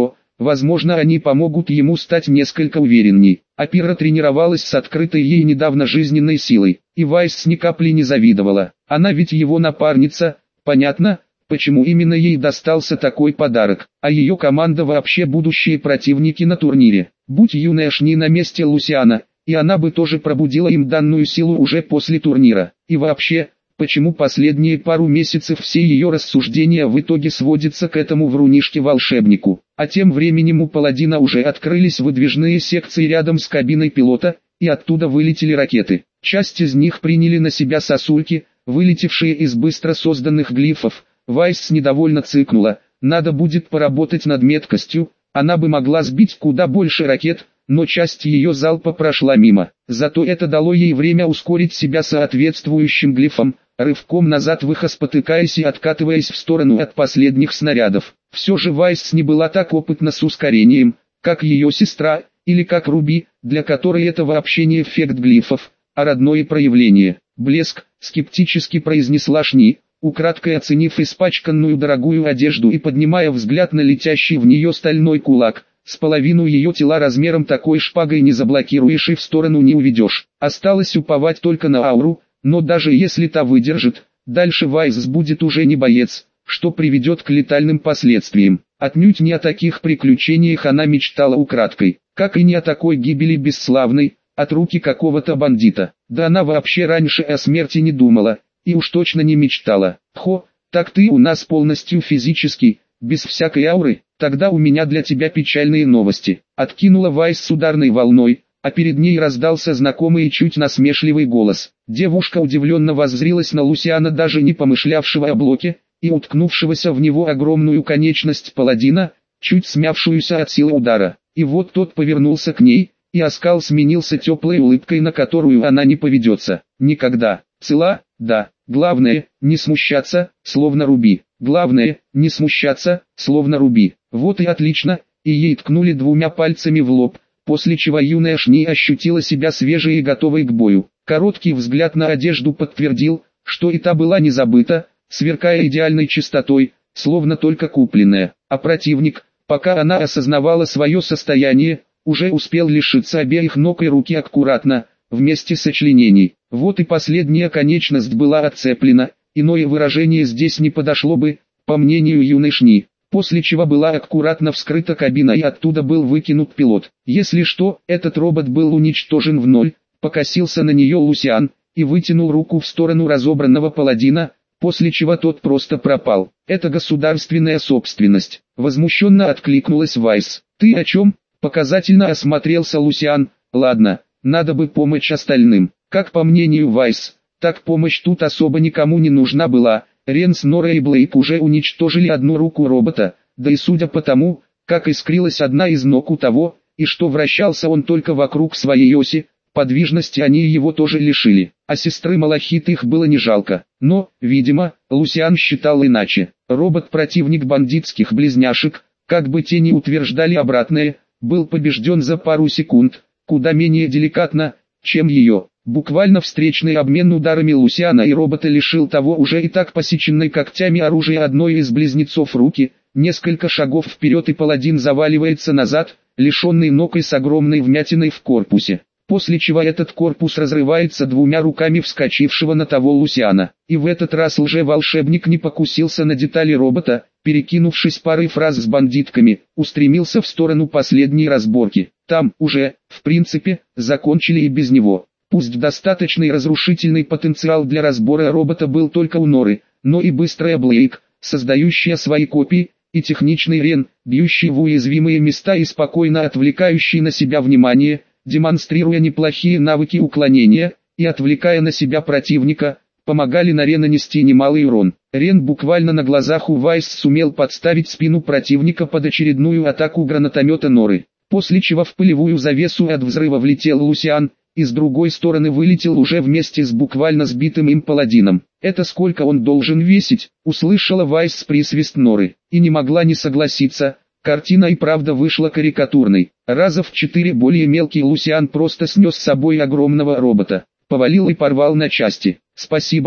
Возможно, они помогут ему стать несколько уверенней. Апира тренировалась с открытой ей недавно жизненной силой, и Вайс ни капли не завидовала. Она ведь его напарница, понятно, почему именно ей достался такой подарок, а ее команда вообще будущие противники на турнире. Будь юная Шни на месте Лусиана, и она бы тоже пробудила им данную силу уже после турнира. И вообще, почему последние пару месяцев все ее рассуждения в итоге сводятся к этому врунишке-волшебнику? А тем временем у Паладина уже открылись выдвижные секции рядом с кабиной пилота, и оттуда вылетели ракеты. Часть из них приняли на себя сосульки, вылетевшие из быстро созданных глифов. Вайс недовольно цыкнула, надо будет поработать над меткостью, она бы могла сбить куда больше ракет, но часть ее залпа прошла мимо. Зато это дало ей время ускорить себя соответствующим глифом, рывком назад выхо спотыкаясь и откатываясь в сторону от последних снарядов. Все же Вайс не была так опытна с ускорением, как ее сестра, или как Руби, для которой это вообще не эффект глифов, а родное проявление. «Блеск», скептически произнесла Шни, украдкой оценив испачканную дорогую одежду и поднимая взгляд на летящий в нее стальной кулак. С половину ее тела размером такой шпагой не заблокируешь и в сторону не уведешь. Осталось уповать только на ауру, но даже если та выдержит, дальше Вайс будет уже не боец, что приведет к летальным последствиям. Отнюдь не о таких приключениях она мечтала украдкой, как и не о такой гибели бесславной, от руки какого-то бандита. Да она вообще раньше о смерти не думала, и уж точно не мечтала. Хо, так ты у нас полностью физический, без всякой ауры, тогда у меня для тебя печальные новости. Откинула Вайс с ударной волной, а перед ней раздался знакомый и чуть насмешливый голос. Девушка удивленно воззрилась на Лусиана, даже не помышлявшего о блоке, и уткнувшегося в него огромную конечность паладина, чуть смявшуюся от силы удара. И вот тот повернулся к ней, и оскал сменился теплой улыбкой, на которую она не поведется. Никогда. Цела? Да. Главное, не смущаться, словно Руби. Главное, не смущаться, словно Руби. Вот и отлично, и ей ткнули двумя пальцами в лоб, после чего юная Шни ощутила себя свежей и готовой к бою. Короткий взгляд на одежду подтвердил, что и та была не забыта, сверкая идеальной чистотой, словно только купленная. А противник, пока она осознавала свое состояние, уже успел лишиться обеих ног и руки аккуратно, вместе сочленений. Вот и последняя конечность была отцеплена, иное выражение здесь не подошло бы, по мнению юной Шни, после чего была аккуратно вскрыта кабина и оттуда был выкинут пилот. Если что, этот робот был уничтожен в ноль, покосился на нее Лусиан, и вытянул руку в сторону разобранного паладина, после чего тот просто пропал. Это государственная собственность. Возмущенно откликнулась Вайс. Ты о чем? Показательно осмотрелся Лусиан. Ладно, надо бы помочь остальным. Как по мнению Вайс, так помощь тут особо никому не нужна была. Ренс, Нора и Блейк уже уничтожили одну руку робота, да и судя по тому, как искрилась одна из ног у того, и что вращался он только вокруг своей оси, подвижности они его тоже лишили. А сестры Малахит их было не жалко. Но, видимо, Лусиан считал иначе. Робот-противник бандитских близняшек, как бы те ни утверждали обратное, был побежден за пару секунд, куда менее деликатно, чем ее. Буквально встречный обмен ударами Лусиана и робота лишил того уже и так посеченной когтями оружия одной из близнецов руки. Несколько шагов вперед и паладин заваливается назад, лишенный ног и с огромной вмятиной в корпусе. После чего этот корпус разрывается двумя руками вскочившего на того Лусиана. И в этот раз лже-волшебник не покусился на детали робота, перекинувшись парой фраз с бандитками, устремился в сторону последней разборки. Там, уже, в принципе, закончили и без него. Пусть достаточный разрушительный потенциал для разбора робота был только у Норы, но и быстрая Блейк, создающая свои копии, и техничный Рен, бьющий в уязвимые места и спокойно отвлекающий на себя внимание, демонстрируя неплохие навыки уклонения, и отвлекая на себя противника, помогали Норе нанести немалый урон. Рен буквально на глазах у Вайс сумел подставить спину противника под очередную атаку гранатомета Норы, после чего в пылевую завесу от взрыва влетел Лусиан, и с другой стороны вылетел уже вместе с буквально сбитым им паладином. «Это сколько он должен весить?» — услышала Вайс присвист Норы, и не могла не согласиться. Картина и правда вышла карикатурной. Раза в четыре более мелкий Лусиан просто снес с собой огромного робота, повалил и порвал на части. «Спасибо», —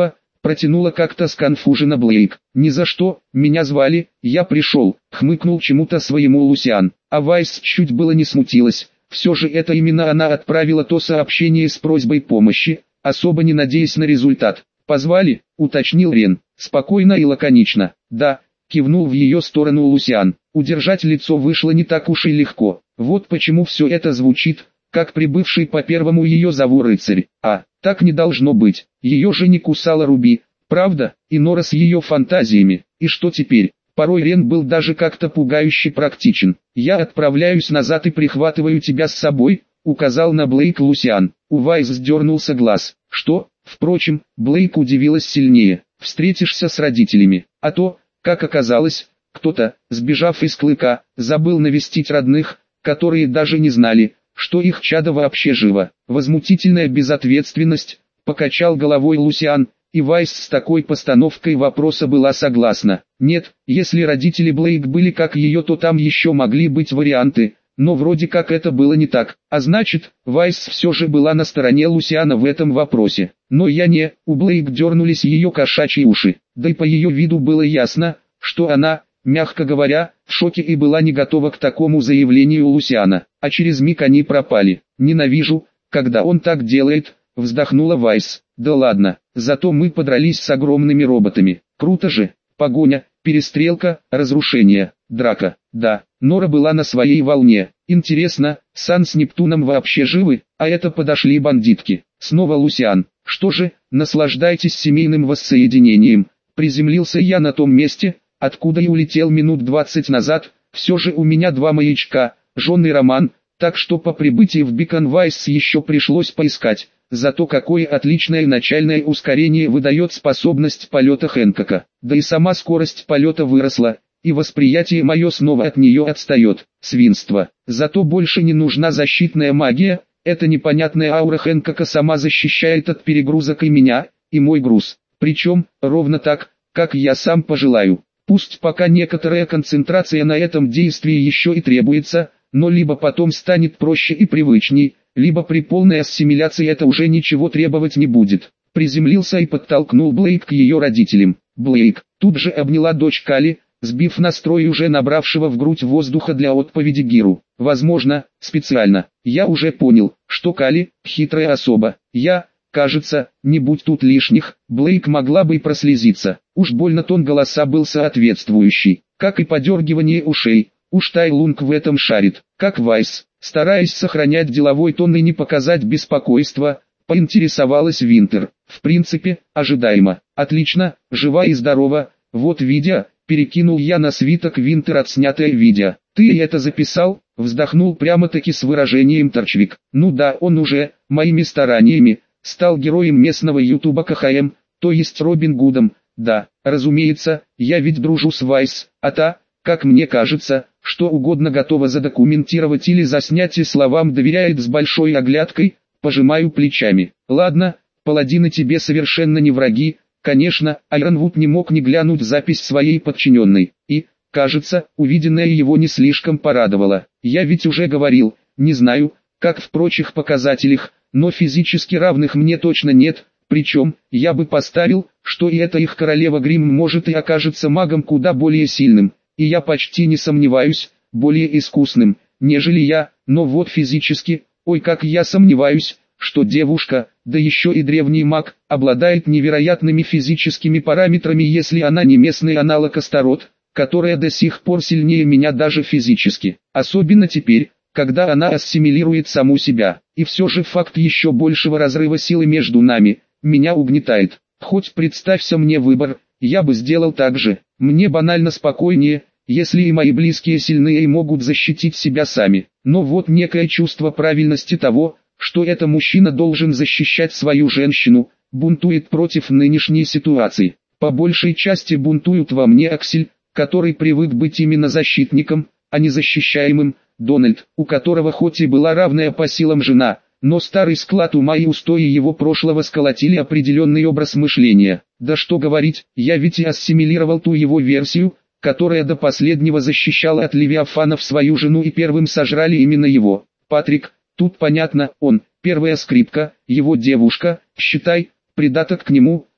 Протянула как-то сконфуженно Блейк. «Ни за что, меня звали, я пришел», — хмыкнул чему-то своему Лусиан. А Вайс чуть было не смутилась. Все же это именно она отправила то сообщение с просьбой помощи, особо не надеясь на результат. «Позвали?» — уточнил Рен. Спокойно и лаконично. «Да», — кивнул в ее сторону Лусиан. Удержать лицо вышло не так уж и легко. Вот почему все это звучит, как прибывший по первому ее зову рыцарь. А, так не должно быть. Ее же не кусала Руби, правда, и Нора с ее фантазиями. И что теперь? Порой Рен был даже как-то пугающе практичен. «Я отправляюсь назад и прихватываю тебя с собой», — указал на Блейк Лусиан. У Вайс сдернулся глаз. «Что?» Впрочем, Блейк удивилась сильнее. «Встретишься с родителями. А то, как оказалось, кто-то, сбежав из Клыка, забыл навестить родных, которые даже не знали, что их чадо вообще живо». Возмутительная безответственность, покачал головой Лусиан, и Вайс с такой постановкой вопроса была согласна. Нет, если родители Блейк были как ее, то там еще могли быть варианты, но вроде как это было не так, а значит, Вайс все же была на стороне Лусиана в этом вопросе. Но я не, у Блейк дернулись ее кошачьи уши, да и по ее виду было ясно, что она, мягко говоря, в шоке и была не готова к такому заявлению Лусиана, а через миг они пропали. «Ненавижу, когда он так делает», — вздохнула Вайс. «Да ладно, зато мы подрались с огромными роботами. Круто же, погоня, перестрелка, разрушение, драка». Да, Нора была на своей волне. Интересно, Сан с Нептуном вообще живы, а это подошли бандитки. Снова Лусиан. Что же, наслаждайтесь семейным воссоединением. Приземлился я на том месте, откуда и улетел минут двадцать назад. Все же у меня два маячка, жен и роман, так что по прибытии в Бикон Вайс еще пришлось поискать. Зато какое отличное начальное ускорение выдает способность полета Хэнкока. Да и сама скорость полета выросла, и восприятие мое снова от нее отстает. Свинство. Зато больше не нужна защитная магия, эта непонятная аура Хэнкока сама защищает от перегрузок и меня, и мой груз. Причем, ровно так, как я сам пожелаю. Пусть пока некоторая концентрация на этом действии еще и требуется, но либо потом станет проще и привычней, либо при полной ассимиляции это уже ничего требовать не будет. Приземлился и подтолкнул Блейк к ее родителям. Блейк тут же обняла дочь Кали, сбив настрой уже набравшего в грудь воздуха для отповеди Гиру. Возможно, специально. Я уже понял, что Кали – хитрая особа. Я, кажется, не будь тут лишних, Блейк могла бы и прослезиться. Уж больно тон голоса был соответствующий, как и подергивание ушей. Уж Тай Лунг в этом шарит, как Вайс. Стараясь сохранять деловой тон и не показать беспокойства, поинтересовалась Винтер. В принципе, ожидаемо. Отлично, жива и здорова. Вот видео, перекинул я на свиток Винтер отснятое видео. Ты это записал? Вздохнул прямо-таки с выражением Торчвик. Ну да, он уже, моими стараниями, стал героем местного ютуба КХМ, то есть Робин Гудом. Да, разумеется, я ведь дружу с Вайс, а та, как мне кажется, что угодно готова задокументировать или заснять и словам доверяет с большой оглядкой. Пожимаю плечами. Ладно, паладины тебе совершенно не враги. Конечно, Айронвуд не мог не глянуть запись своей подчиненной. И, кажется, увиденное его не слишком порадовало. Я ведь уже говорил, не знаю, как в прочих показателях, но физически равных мне точно нет. Причем, я бы поставил, что и эта их королева Гримм может и окажется магом куда более сильным. И я почти не сомневаюсь, более искусным, нежели я, но вот физически, ой как я сомневаюсь, что девушка, да еще и древний маг, обладает невероятными физическими параметрами, если она не местный аналог Астарот, которая до сих пор сильнее меня даже физически, особенно теперь, когда она ассимилирует саму себя. И все же факт еще большего разрыва силы между нами, меня угнетает. Хоть представься мне выбор, я бы сделал так же. Мне банально спокойнее, если и мои близкие сильные и могут защитить себя сами. Но вот некое чувство правильности того, что это мужчина должен защищать свою женщину, бунтует против нынешней ситуации. По большей части бунтуют во мне Аксель, который привык быть именно защитником, а не защищаемым, Дональд, у которого хоть и была равная по силам жена, но старый склад ума и устои его прошлого сколотили определенный образ мышления. Да что говорить, я ведь и ассимилировал ту его версию, которая до последнего защищала от левиафанов свою жену, и первым сожрали именно его. Патрик, тут понятно, он, первая скрипка, его девушка, считай, придаток к нему,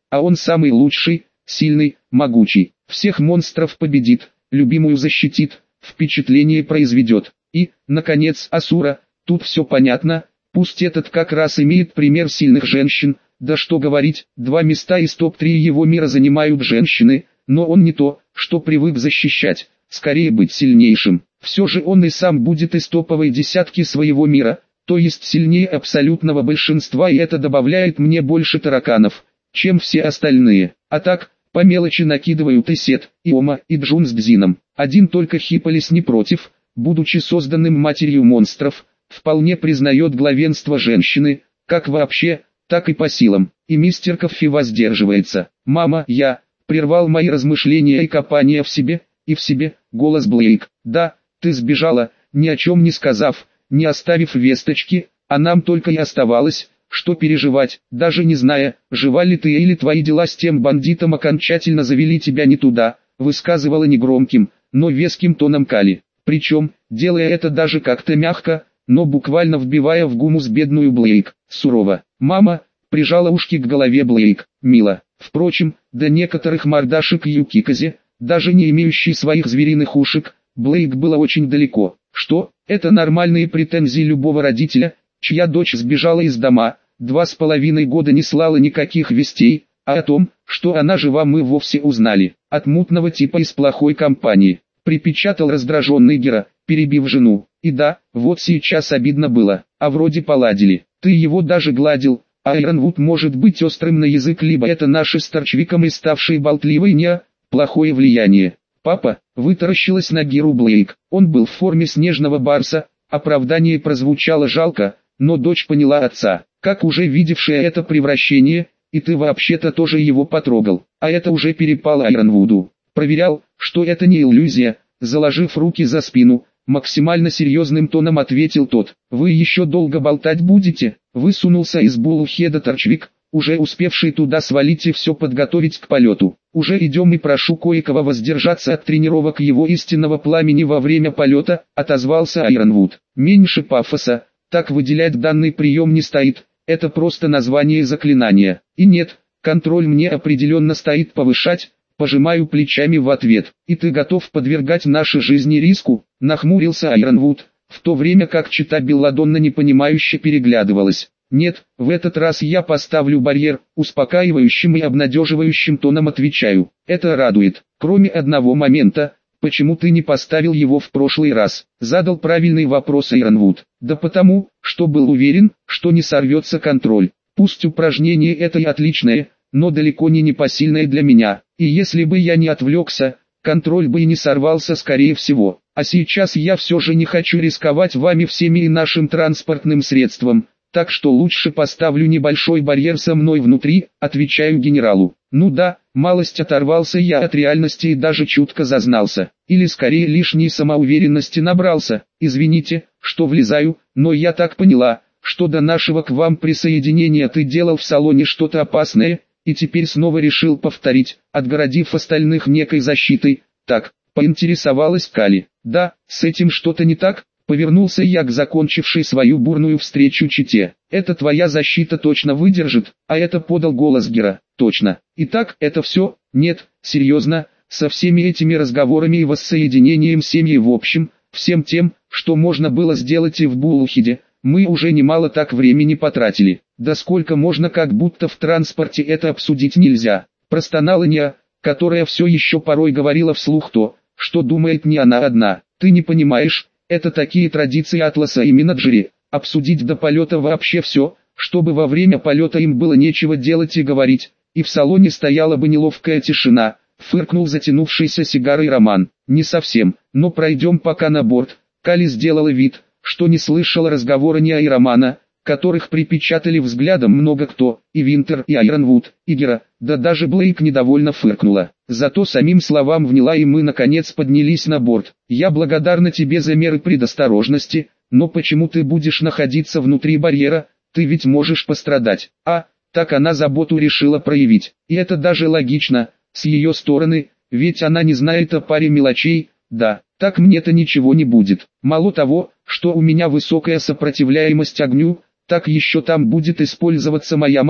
а он самый лучший, сильный, могучий, всех монстров победит, любимую защитит, впечатление произведет. И, наконец, Асура, тут все понятно, пусть этот как раз имеет пример сильных женщин, да что говорить, два места из топ три его мира занимают женщины, но он не то, что привык защищать, скорее быть сильнейшим. Все же он и сам будет из топовой десятки своего мира, то есть сильнее абсолютного большинства, и это добавляет мне больше тараканов, чем все остальные. А так, по мелочи накидывают и Сет, и Ома, и Джун с Дзином. Один только Хиполис не против, будучи созданным матерью монстров, вполне признает главенство женщины, как вообще, так и по силам, и мистер Коффи воздерживается. «Мама, я...» прервал мои размышления и копания в себе, и в себе, голос Блейк. «Да, ты сбежала, ни о чем не сказав, не оставив весточки, а нам только и оставалось, что переживать, даже не зная, жива ли ты или твои дела с тем бандитом окончательно завели тебя не туда», высказывала негромким, но веским тоном Кали. Причем, делая это даже как-то мягко, но буквально вбивая в гумус бедную Блейк, сурово. «Мама», прижала ушки к голове Блейк, «мило». Впрочем, до некоторых мордашек Юкиказе, даже не имеющей своих звериных ушек, Блейк была очень далеко. Что? Это нормальные претензии любого родителя, чья дочь сбежала из дома, два с половиной года не слала никаких вестей, а о том, что она жива, мы вовсе узнали от мутного типа из плохой компании. Припечатал раздраженный Гера, перебив жену. И да, вот сейчас обидно было, а вроде поладили. Ты его даже гладил, а Айронвуд может быть острым на язык, либо это наши с Торчвиком и ставшие болтливой не плохое влияние. Папа, вытаращилась на Геру Блейк. Он был в форме снежного барса, оправдание прозвучало жалко, но дочь поняла отца, как уже видевшая это превращение, и ты вообще-то тоже его потрогал, а это уже перепало Айронвуду. Проверял, что это не иллюзия, заложив руки за спину, максимально серьезным тоном ответил тот. «Вы еще долго болтать будете?» Высунулся из буллхеда Торчвик, уже успевший туда свалить и все подготовить к полету. «Уже идем, и прошу кое-кого воздержаться от тренировок его истинного пламени во время полета», отозвался Айронвуд. «Меньше пафоса, так выделять данный прием не стоит, это просто название заклинания. И нет, контроль мне определенно стоит повышать». Пожимаю плечами в ответ. «И ты готов подвергать наши жизни риску?» Нахмурился Айронвуд, в то время как чита Белладонна непонимающе переглядывалась. «Нет, в этот раз я поставлю барьер», успокаивающим и обнадеживающим тоном отвечаю. «Это радует. Кроме одного момента, почему ты не поставил его в прошлый раз?» Задал правильный вопрос Айронвуд. «Да потому, что был уверен, что не сорвется контроль. Пусть упражнение это и отличное, но далеко не непосильное для меня. И если бы я не отвлекся, контроль бы и не сорвался скорее всего. А сейчас я все же не хочу рисковать вами всеми и нашим транспортным средством, так что лучше поставлю небольшой барьер со мной внутри», отвечаю генералу. Ну да, малость оторвался я от реальности и даже чутко зазнался. Или скорее лишней самоуверенности набрался. Извините, что влезаю, но я так поняла, что до нашего к вам присоединения ты делал в салоне что-то опасное, и теперь снова решил повторить, отгородив остальных некой защитой. Так, поинтересовалась Кали. «Да, с этим что-то не так?» Повернулся я к закончившей свою бурную встречу чите. «Это твоя защита точно выдержит?» А это подал голос Гера. «Точно. Итак, это все?» «Нет, серьезно, со всеми этими разговорами и воссоединением семьи в общем, всем тем, что можно было сделать и в Буллхеде, мы уже немало так времени потратили. Да сколько можно, как будто в транспорте это обсудить нельзя». Простонала Ния, которая все еще порой говорила вслух то, что думает не она одна. «Ты не понимаешь, это такие традиции Атласа и Минаджери, обсудить до полета вообще все, чтобы во время полета им было нечего делать и говорить, и в салоне стояла бы неловкая тишина», фыркнул затянувшийся сигарой Роман. «Не совсем, но пройдем пока на борт». Кали сделала вид, что не слышала разговора Ния и Романа, которых припечатали взглядом много кто, и Винтер, и Айронвуд, и Гера, да даже Блейк недовольно фыркнула. Зато самим словам вняла, и мы наконец поднялись на борт. «Я благодарна тебе за меры предосторожности, но почему ты будешь находиться внутри барьера, ты ведь можешь пострадать». А, так она заботу решила проявить. И это даже логично, с ее стороны, ведь она не знает о паре мелочей. Да, так мне-то ничего не будет. Мало того, что у меня высокая сопротивляемость огню, так еще там будет использоваться моя мана,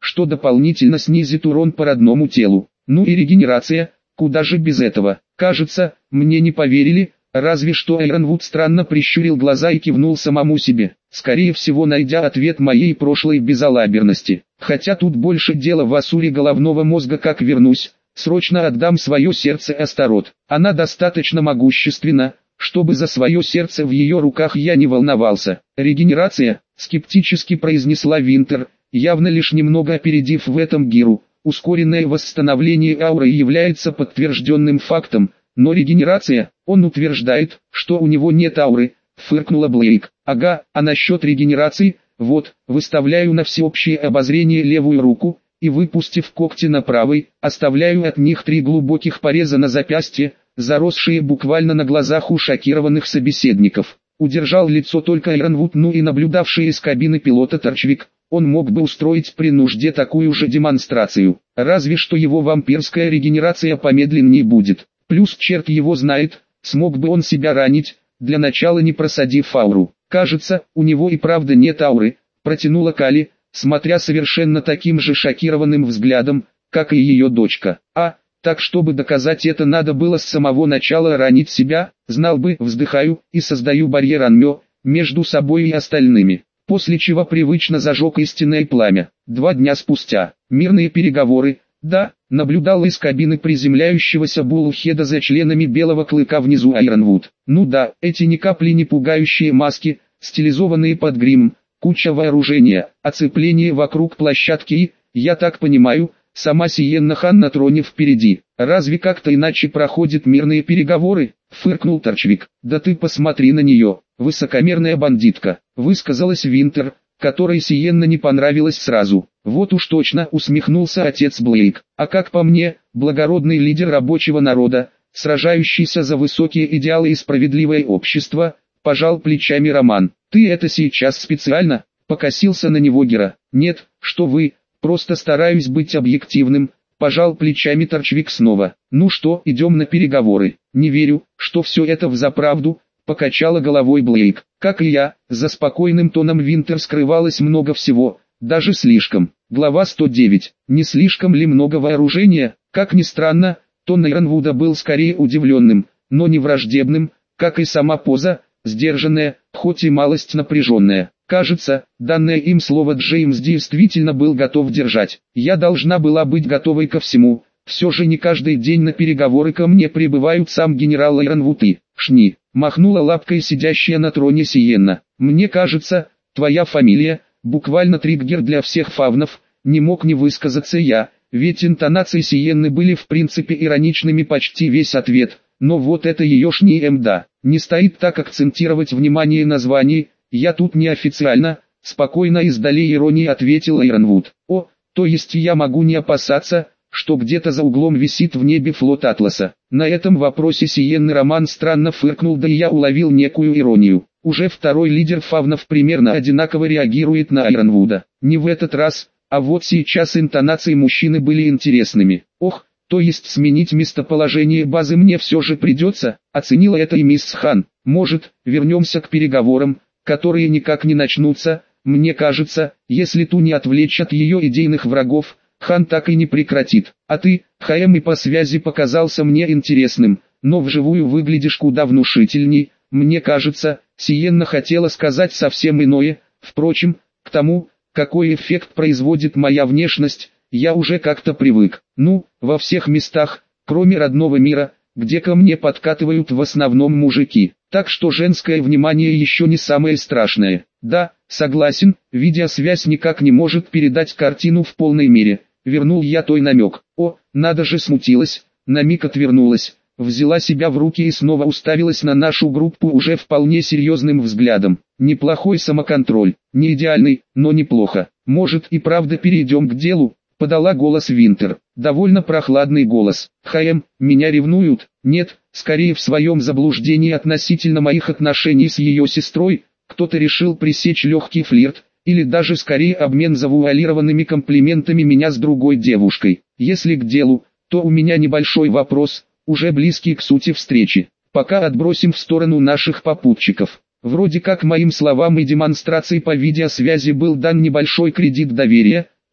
что дополнительно снизит урон по родному телу. Ну и регенерация, куда же без этого. Кажется, мне не поверили, разве что Иронвуд странно прищурил глаза и кивнул самому себе, скорее всего найдя ответ моей прошлой безалаберности. Хотя тут больше дело в Асуре головного мозга. Как вернусь, срочно отдам свое сердце Астарот. Она достаточно могущественна, чтобы за свое сердце в ее руках я не волновался. Регенерация, скептически произнесла Винтер, явно лишь немного опередив в этом Гиру. Ускоренное восстановление ауры является подтвержденным фактом, но регенерация, он утверждает, что у него нет ауры, фыркнула Блейк. Ага, а насчет регенерации, вот, выставляю на всеобщее обозрение левую руку, и выпустив когти на правой, оставляю от них три глубоких пореза на запястье, заросшие буквально на глазах у шокированных собеседников. Удержал лицо только Иронвуд, ну и наблюдавший из кабины пилота Торчвик. Он мог бы устроить при нужде такую же демонстрацию, разве что его вампирская регенерация помедленнее будет. Плюс черт его знает, смог бы он себя ранить, для начала не просадив ауру. Кажется, у него и правда нет ауры, протянула Кали, смотря совершенно таким же шокированным взглядом, как и ее дочка. А, так чтобы доказать это надо было с самого начала ранить себя, знал бы, вздыхаю, и создаю барьер Анмё, между собой и остальными. После чего привычно зажег истинное пламя. Два дня спустя, мирные переговоры, да, наблюдал из кабины приземляющегося Буллхеда за членами Белого Клыка внизу Айронвуд. Ну да, эти ни капли не пугающие маски, стилизованные под грим, куча вооружения, оцепление вокруг площадки и, я так понимаю, сама Сиенна Хан на троне впереди. Разве как-то иначе проходят мирные переговоры? Фыркнул Торчвик. Да ты посмотри на нее, высокомерная бандитка, высказалась Винтер, которой Сиенна не понравилась сразу. Вот уж точно, усмехнулся отец Блейк. А как по мне, благородный лидер рабочего народа, сражающийся за высокие идеалы и справедливое общество, пожал плечами Роман. Ты это сейчас специально? Покосился на него Гера. Нет, что вы, просто стараюсь быть объективным. Пожал плечами Торчвик снова. Ну что, идем на переговоры. Не верю, что все это взаправду, покачала головой Блейк. Как и я, за спокойным тоном Винтер скрывалось много всего, даже слишком. Глава сто девять. Не слишком ли много вооружения? Как ни странно, тон Иронвуда был скорее удивленным, но не враждебным, как и сама поза, сдержанная, хоть и малость напряженная. Кажется, данное им слово Джеймс действительно был готов держать. Я должна была быть готовой ко всему. Все же не каждый день на переговоры ко мне прибывают сам генерал Иронвуд и Шни. Махнула лапкой сидящая на троне Сиенна. Мне кажется, твоя фамилия, буквально триггер для всех фавнов, не мог не высказаться я, ведь интонации Сиенны были в принципе ироничными почти весь ответ, но вот это ее Шни Мда. Не стоит так акцентировать внимание на звании, я тут неофициально, спокойно издали иронии ответил Иронвуд. О, то есть я могу не опасаться, что где-то за углом висит в небе флот Атласа. На этом вопросе Сиенны Роман странно фыркнул, да и я уловил некую иронию. Уже второй лидер фавнов примерно одинаково реагирует на Иронвуда. Не в этот раз, а вот сейчас интонации мужчины были интересными. Ох, то есть сменить местоположение базы мне все же придется, оценила это и мисс Хан. Может, вернемся к переговорам, которые никак не начнутся. Мне кажется, если ту не отвлечь от ее идейных врагов, Хан так и не прекратит. А ты, Хаэм, и по связи показался мне интересным, но вживую выглядишь куда внушительней. Мне кажется, Сиенна хотела сказать совсем иное. Впрочем, к тому, какой эффект производит моя внешность, я уже как-то привык. Ну, во всех местах, кроме родного мира, где ко мне подкатывают в основном мужики. Так что женское внимание еще не самое страшное. Да, согласен, видеосвязь никак не может передать картину в полной мере. Вернул я той намек. О, надо же, смутилась, на миг отвернулась, взяла себя в руки и снова уставилась на нашу группу уже вполне серьезным взглядом. Неплохой самоконтроль, не идеальный, но неплохо. Может и правда перейдем к делу, подала голос Винтер. Довольно прохладный голос. Хаэм, меня ревнуют? Нет, скорее в своем заблуждении относительно моих отношений с ее сестрой, кто-то решил пресечь легкий флирт, или даже скорее обмен завуалированными комплиментами меня с другой девушкой. Если к делу, то у меня небольшой вопрос, уже близкий к сути встречи. Пока отбросим в сторону наших попутчиков. Вроде как моим словам и демонстрации по видеосвязи был дан небольшой кредит доверия. Так,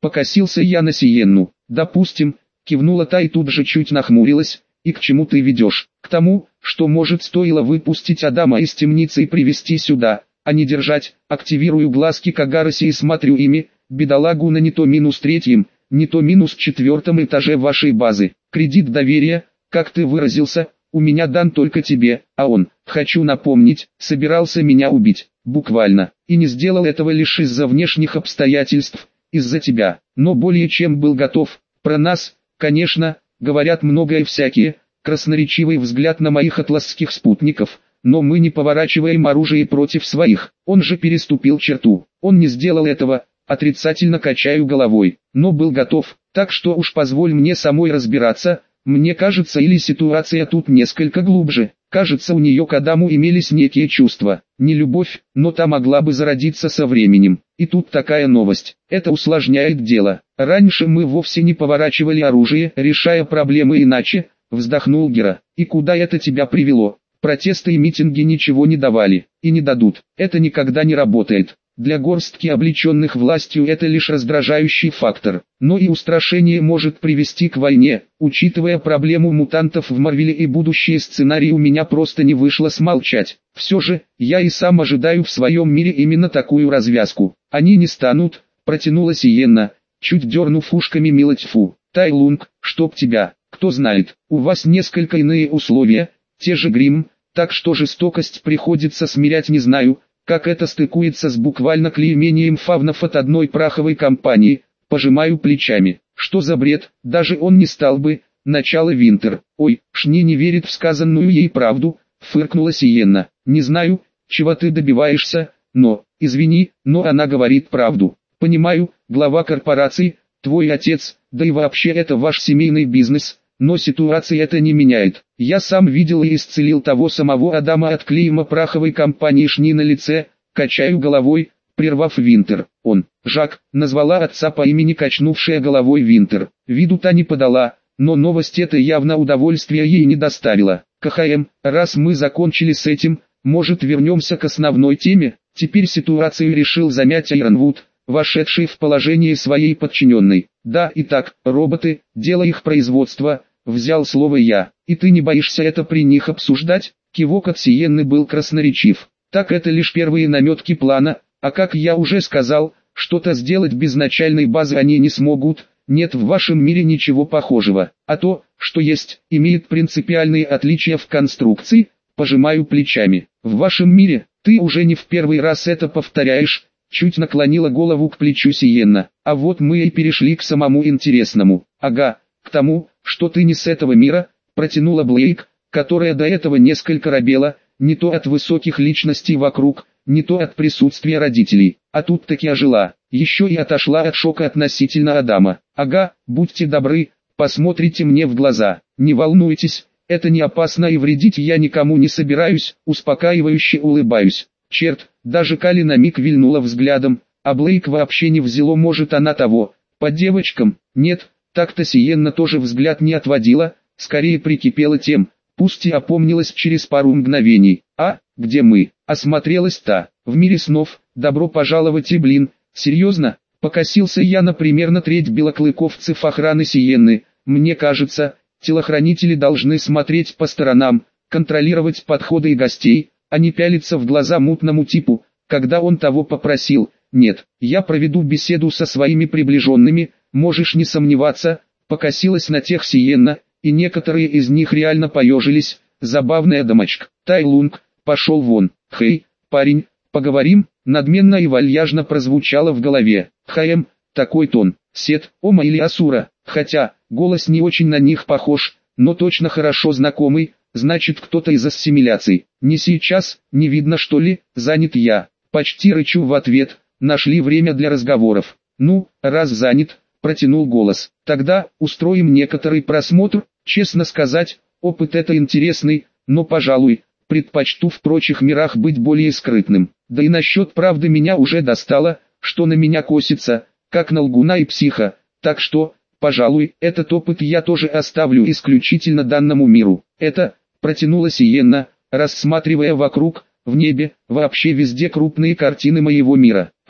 Покосился я на Сиенну. Допустим, кивнула та и тут же чуть нахмурилась. И к чему ты ведешь? К тому, что может стоило выпустить Адама из темницы и привести сюда, а не держать. Активирую глазки Кагароси и смотрю ими, бедолагу на не то минус третьем, не то минус четвертом этаже вашей базы. Кредит доверия, как ты выразился, у меня дан только тебе, а он, хочу напомнить, собирался меня убить, буквально, и не сделал этого лишь из-за внешних обстоятельств, из-за тебя, но более чем был готов. Про нас, конечно, говорят многое всякие, красноречивый взгляд на моих атласских спутников, но мы не поворачиваем оружие против своих. Он же переступил черту, он не сделал этого, отрицательно качаю головой, но был готов, так что уж позволь мне самой разбираться. Мне кажется, или ситуация тут несколько глубже. Кажется, у нее к Адаму имелись некие чувства, не любовь, но та могла бы зародиться со временем. И тут такая новость, это усложняет дело. Раньше мы вовсе не поворачивали оружие, решая проблемы иначе, вздохнул Гера. И куда это тебя привело? Протесты и митинги ничего не давали, и не дадут. Это никогда не работает. Для горстки облеченных властью это лишь раздражающий фактор, но и устрашение может привести к войне. Учитывая проблему мутантов в Марвеле и будущие сценарии, у меня просто не вышло смолчать. Все же, я и сам ожидаю в своем мире именно такую развязку. Они не станут, протянула Сиенна, чуть дернув ушками мило тьфу. Тайлунг, чтоб тебя, кто знает, у вас несколько иные условия, те же грим, так что жестокость приходится смирять, не знаю. Как это стыкуется с буквально клеймением фавнов от одной праховой компании, пожимаю плечами. Что за бред, даже он не стал бы. Начало Винтер. Ой, Шни не верит в сказанную ей правду, фыркнула Сиенна. Не знаю, чего ты добиваешься, но, извини, но она говорит правду. Понимаю, глава корпорации, твой отец, да и вообще это ваш семейный бизнес. Но ситуация это не меняет. Я сам видел и исцелил того самого Адама от клейма праховой компании Шни на лице, качаю головой, прервав Винтер. Он, Жак, назвала отца по имени, качнувшая головой Винтер. Виду та не подала, но новость эта явно удовольствия ей не доставила. КХМ, раз мы закончили с этим, может вернемся к основной теме? Теперь ситуацию решил замять Айронвуд, вошедший в положение своей подчиненной. Да, итак, роботы, дело их производства. Взял слово я. И ты не боишься это при них обсуждать? Кивок от Сиенны был красноречив. Так это лишь первые наметки плана, а как я уже сказал, что-то сделать без начальной базы они не смогут. Нет в вашем мире ничего похожего. А то, что есть, имеет принципиальные отличия в конструкции. Пожимаю плечами. В вашем мире, ты уже не в первый раз это повторяешь. Чуть наклонила голову к плечу Сиенна. А вот мы и перешли к самому интересному. Ага, к тому, что ты не с этого мира, протянула Блейк, которая до этого несколько робела, не то от высоких личностей вокруг, не то от присутствия родителей, а тут таки ожила, еще и отошла от шока относительно Адама. Ага, будьте добры, посмотрите мне в глаза, не волнуйтесь, это не опасно и вредить я никому не собираюсь, успокаивающе улыбаюсь. Черт, даже Кали на миг вильнула взглядом, а Блейк вообще не взяло, может она того, по девочкам, нет. Так-то Сиенна тоже взгляд не отводила, скорее прикипела тем, пусть и опомнилась через пару мгновений. А, где мы? Осмотрелась та, в мире снов, добро пожаловать и блин, серьезно? Покосился я на примерно треть белоклыковцев охраны Сиенны. Мне кажется, телохранители должны смотреть по сторонам, контролировать подходы и гостей, а не пялиться в глаза мутному типу, когда он того попросил. Нет, я проведу беседу со своими приближенными. Можешь не сомневаться, покосилась на тех Сиенна, и некоторые из них реально поежились. Забавная дамочка. Тайлунг, пошел вон. Хей, парень, поговорим, надменно и вальяжно прозвучало в голове. Хаем, такой тон. Сет, Ома или Асура, хотя, голос не очень на них похож, но точно хорошо знакомый, значит кто-то из ассимиляций. Не сейчас, не видно что ли, занят я. Почти рычу в ответ, нашли время для разговоров. Ну, раз занят, протянул голос. Тогда, устроим некоторый просмотр, честно сказать, опыт это интересный, но, пожалуй, предпочту в прочих мирах быть более скрытным. Да и насчет правды меня уже достало, что на меня косится, как на лгуна и психа, так что, пожалуй, этот опыт я тоже оставлю исключительно данному миру. Это, протянула Сиенна, рассматривая вокруг, в небе, вообще везде крупные картины моего мира.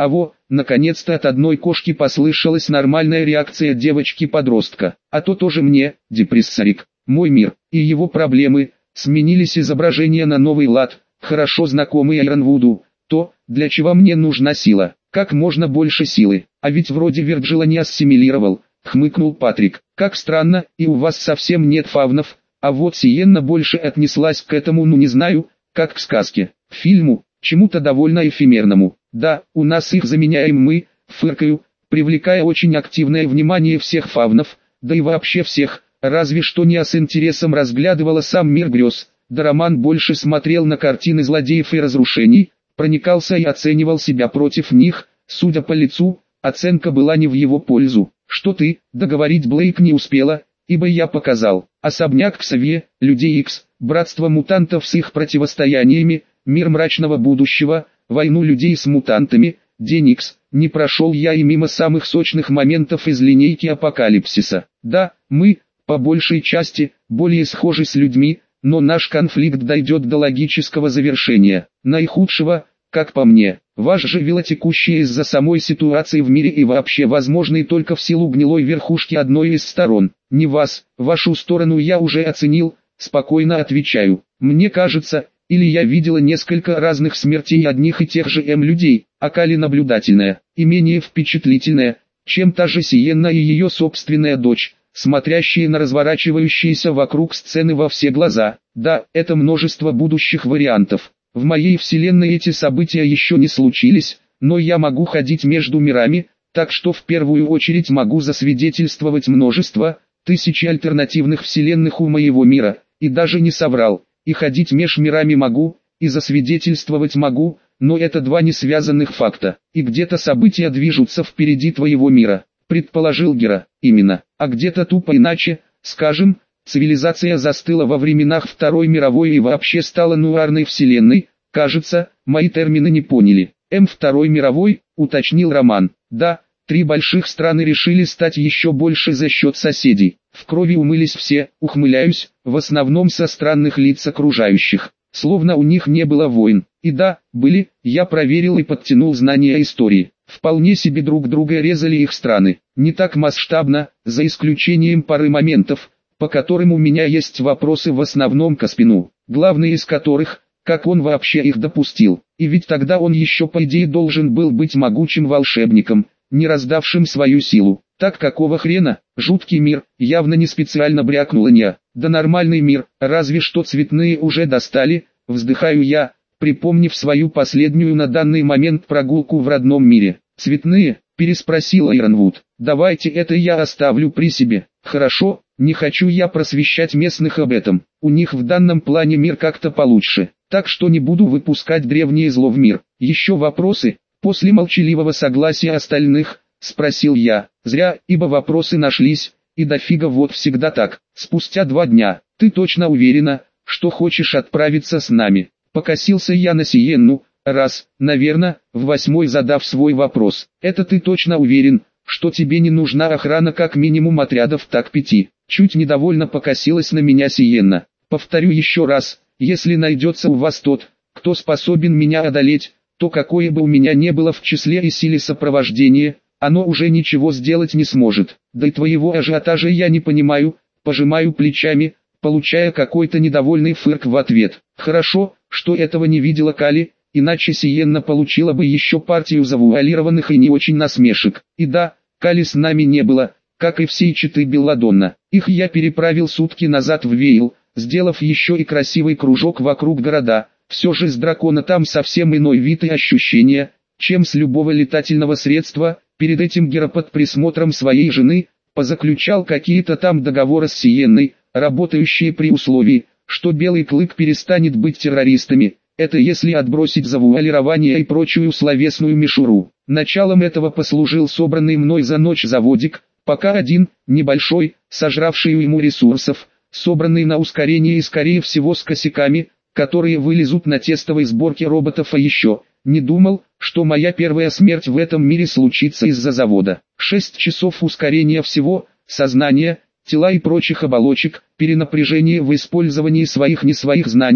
А во, наконец-то от одной кошки послышалась нормальная реакция девочки-подростка. А то тоже мне, депрессорик. Мой мир и его проблемы сменились изображения на новый лад, хорошо знакомый Айронвуду. То, для чего мне нужна сила, как можно больше силы. А ведь вроде Вирджила не ассимилировал, хмыкнул Патрик. Как странно, и у вас совсем нет фавнов. А вот Сиенна больше отнеслась к этому, ну не знаю, как к сказке, фильму, чему-то довольно эфемерному. Да, у нас их заменяем мы, фыркаю, привлекая очень активное внимание всех фавнов, да и вообще всех, разве что не с интересом разглядывала сам мир грез. Да Роман больше смотрел на картины злодеев и разрушений, проникался и оценивал себя против них, судя по лицу, оценка была не в его пользу. Что ты, договорить Блейк не успела, ибо я показал. Особняк Ксавье, Людей Икс, братство мутантов с их противостояниями, мир мрачного будущего, войну людей с мутантами, День Икс. Не прошел я и мимо самых сочных моментов из линейки Апокалипсиса. Да, мы, по большей части, более схожи с людьми, но наш конфликт дойдет до логического завершения, наихудшего, как по мне. Ваш же велотекущий из-за самой ситуации в мире и вообще возможный только в силу гнилой верхушки одной из сторон. Не вас, вашу сторону я уже оценил, спокойно отвечаю. Мне кажется, или я видела несколько разных смертей одних и тех же М-людей, а Кали наблюдательная, и менее впечатлительная, чем та же Сиенна и ее собственная дочь, смотрящие на разворачивающиеся вокруг сцены во все глаза. Да, это множество будущих вариантов. В моей вселенной эти события еще не случились, но я могу ходить между мирами, так что в первую очередь могу засвидетельствовать множество, тысячи альтернативных вселенных у моего мира, и даже не соврал, и ходить меж мирами могу, и засвидетельствовать могу, но это два не связанных факта, и где-то события движутся впереди твоего мира, предположил Гера. Именно, а где-то тупо иначе, скажем, цивилизация застыла во временах Второй мировой и вообще стала нуарной вселенной. Кажется, мои термины не поняли. М Второй мировой, уточнил Роман. Да, три больших страны решили стать еще больше за счет соседей. В крови умылись все, ухмыляюсь, в основном со странных лиц окружающих. Словно у них не было войн. И да, были, я проверил и подтянул знания истории. Вполне себе друг друга резали их страны. Не так масштабно, за исключением пары моментов, по которым у меня есть вопросы в основном к Аспину, главный из которых, как он вообще их допустил. И ведь тогда он еще по идее должен был быть могучим волшебником, не раздавшим свою силу. Так какого хрена, жуткий мир, явно не специально брякнула Ня. Да нормальный мир, разве что цветные уже достали, вздыхаю я, припомнив свою последнюю на данный момент прогулку в родном мире. «Цветные?» – переспросила Айронвуд. «Давайте это я оставлю при себе». «Хорошо, не хочу я просвещать местных об этом. У них в данном плане мир как-то получше, так что не буду выпускать древнее зло в мир». «Еще вопросы?» После молчаливого согласия остальных, спросил я. Зря, ибо вопросы нашлись, и дофига. Вот всегда так. Спустя два дня. «Ты точно уверена, что хочешь отправиться с нами?» Покосился я на Сиенну. Раз, наверное, в восьмой задав свой вопрос. «Это ты точно уверен, что тебе не нужна охрана как минимум отрядов так пяти?» Чуть недовольно покосилась на меня Сиенна. «Повторю еще раз, если найдется у вас тот, кто способен меня одолеть, то какое бы у меня не было в числе и силе сопровождения, оно уже ничего сделать не сможет. Да и твоего ажиотажа я не понимаю», пожимаю плечами, получая какой-то недовольный фырк в ответ. «Хорошо, что этого не видела Кали, иначе Сиенна получила бы еще партию завуалированных и не очень насмешек. И да, Кали с нами не было, как и всей четы Белладонна. Их я переправил сутки назад в Вейл, сделав еще и красивый кружок вокруг города. Все же с дракона там совсем иной вид и ощущения, чем с любого летательного средства. Перед этим Гера под присмотром своей жены позаключал какие-то там договоры с Сиенной, работающие при условии, что Белый Клык перестанет быть террористами. Это если отбросить завуалирование и прочую словесную мишуру. Началом этого послужил собранный мной за ночь заводик, пока один, небольшой, сожравший ему ресурсов, собранный на ускорение и скорее всего с косяками, которые вылезут на тестовой сборке роботов. А еще, не думал, что моя первая смерть в этом мире случится из-за завода. Шесть часов ускорения всего, сознания, тела и прочих оболочек, перенапряжение в использовании своих не своих знаний,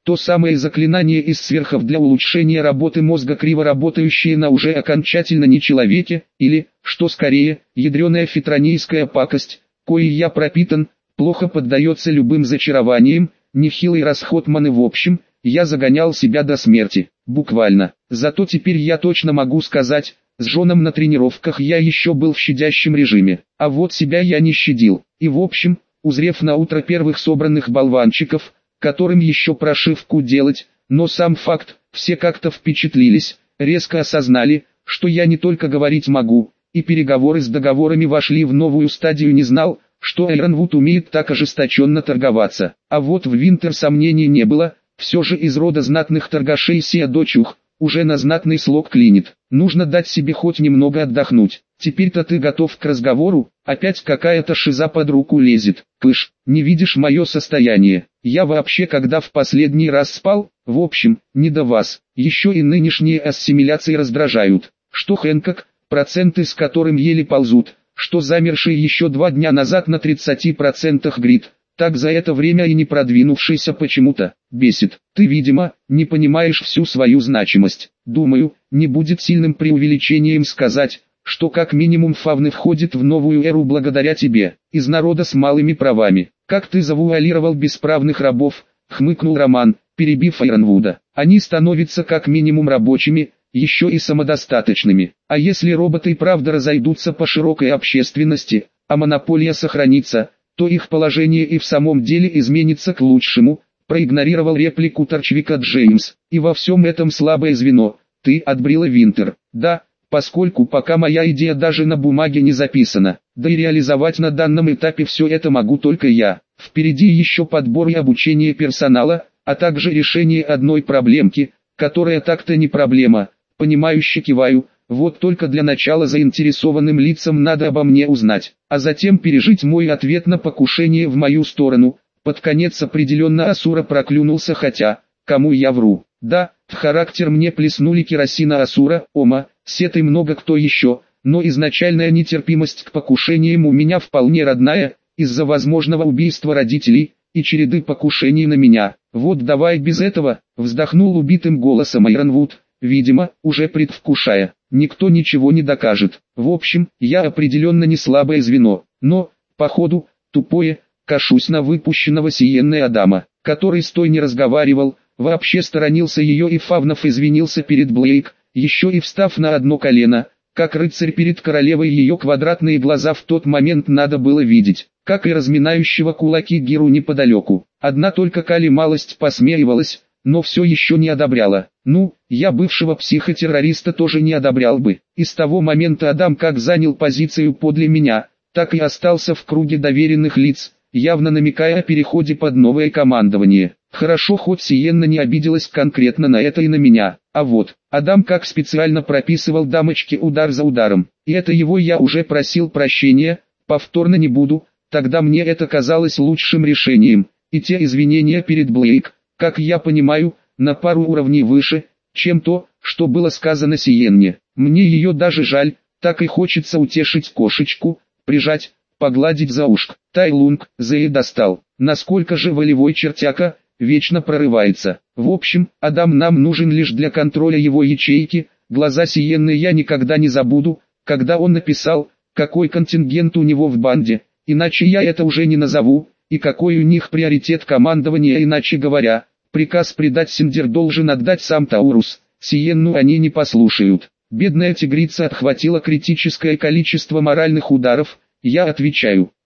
То самое заклинание из сверхов для улучшения работы мозга, криво работающее на уже окончательно не человеке, или, что скорее, ядреная фитронийская пакость, коей я пропитан, плохо поддается любым зачарованиям, нехилый расход маны. В общем, я загонял себя до смерти, буквально. Зато теперь я точно могу сказать, с Джоном на тренировках я еще был в щадящем режиме, а вот себя я не щадил. И в общем, узрев на утро первых собранных болванчиков, которым еще прошивку делать, но сам факт, все как-то впечатлились, резко осознали, что я не только говорить могу, и переговоры с договорами вошли в новую стадию. Не знал, что Ironwood умеет так ожесточенно торговаться. А вот в Винтер сомнений не было, все же из рода знатных торгашей сия дочух, уже на знатный слог клинит. Нужно дать себе хоть немного отдохнуть. Теперь-то ты готов к разговору, опять какая-то шиза под руку лезет. Кыш, не видишь мое состояние. Я вообще когда в последний раз спал? В общем, не до вас. Еще и нынешние ассимиляции раздражают. Что Хэнкок, проценты с которым еле ползут, что замерший еще два дня назад на тридцати процентах грид, так за это время и не продвинувшийся почему-то, бесит. Ты, видимо, не понимаешь всю свою значимость. Думаю, не будет сильным преувеличением сказать, что как минимум Фавны входит в новую эру благодаря тебе, из народа с малыми правами. Как ты завуалировал бесправных рабов, хмыкнул Роман, перебив Айронвуда. Они становятся как минимум рабочими, еще и самодостаточными. А если роботы и правда разойдутся по широкой общественности, а монополия сохранится, то их положение и в самом деле изменится к лучшему, проигнорировал реплику Торчвика Джеймс. И во всем этом слабое звено, ты отбрила Винтер. Да, поскольку пока моя идея даже на бумаге не записана, да и реализовать на данном этапе все это могу только я. Впереди еще подбор и обучение персонала, а также решение одной проблемки, которая так-то не проблема. Понимающе киваю. Вот только для начала заинтересованным лицам надо обо мне узнать, а затем пережить мой ответ на покушение в мою сторону. Под конец определенно Асура проклюнулся, хотя, кому я вру. Да, в характер мне плеснули керосина Асура, Ома, Сет и много кто еще, но изначальная нетерпимость к покушениям у меня вполне родная, из-за возможного убийства родителей и череды покушений на меня. Вот давай без этого, вздохнул убитым голосом Айронвуд, видимо, уже предвкушая. Никто ничего не докажет. В общем, я определенно не слабое звено, но, походу, тупое, кашусь на выпущенного Сиенной Адама, который с той не разговаривал, вообще сторонился ее, и Фавнов извинился перед Блейк, еще и встав на одно колено, как рыцарь перед королевой. Ее квадратные глаза в тот момент надо было видеть, как и разминающего кулаки Гиру неподалеку. Одна только Кали малость посмеивалась, но все еще не одобряла. Ну, я бывшего психотеррориста тоже не одобрял бы. И с того момента Адам как занял позицию подле меня, так и остался в круге доверенных лиц, явно намекая о переходе под новое командование. Хорошо, хоть Сиенна не обиделась конкретно на это и на меня. А вот, Адам как специально прописывал дамочке удар за ударом. И это его я уже просил прощения, повторно не буду, тогда мне это казалось лучшим решением. И те извинения перед Блейк, как я понимаю, на пару уровней выше, чем то, что было сказано Сиенне. Мне ее даже жаль, так и хочется утешить кошечку, прижать, погладить за ушко. Тайлунг, Зэй достал. Насколько же волевой чертяка, вечно прорывается. В общем, Адам нам нужен лишь для контроля его ячейки. Глаза Сиенны я никогда не забуду, когда он написал, какой контингент у него в банде, иначе я это уже не назову, и какой у них приоритет командования, иначе говоря. Приказ предать Синдер должен отдать сам Таурус, Сиенну они не послушают. Бедная тигрица отхватила критическое количество моральных ударов, я отвечаю.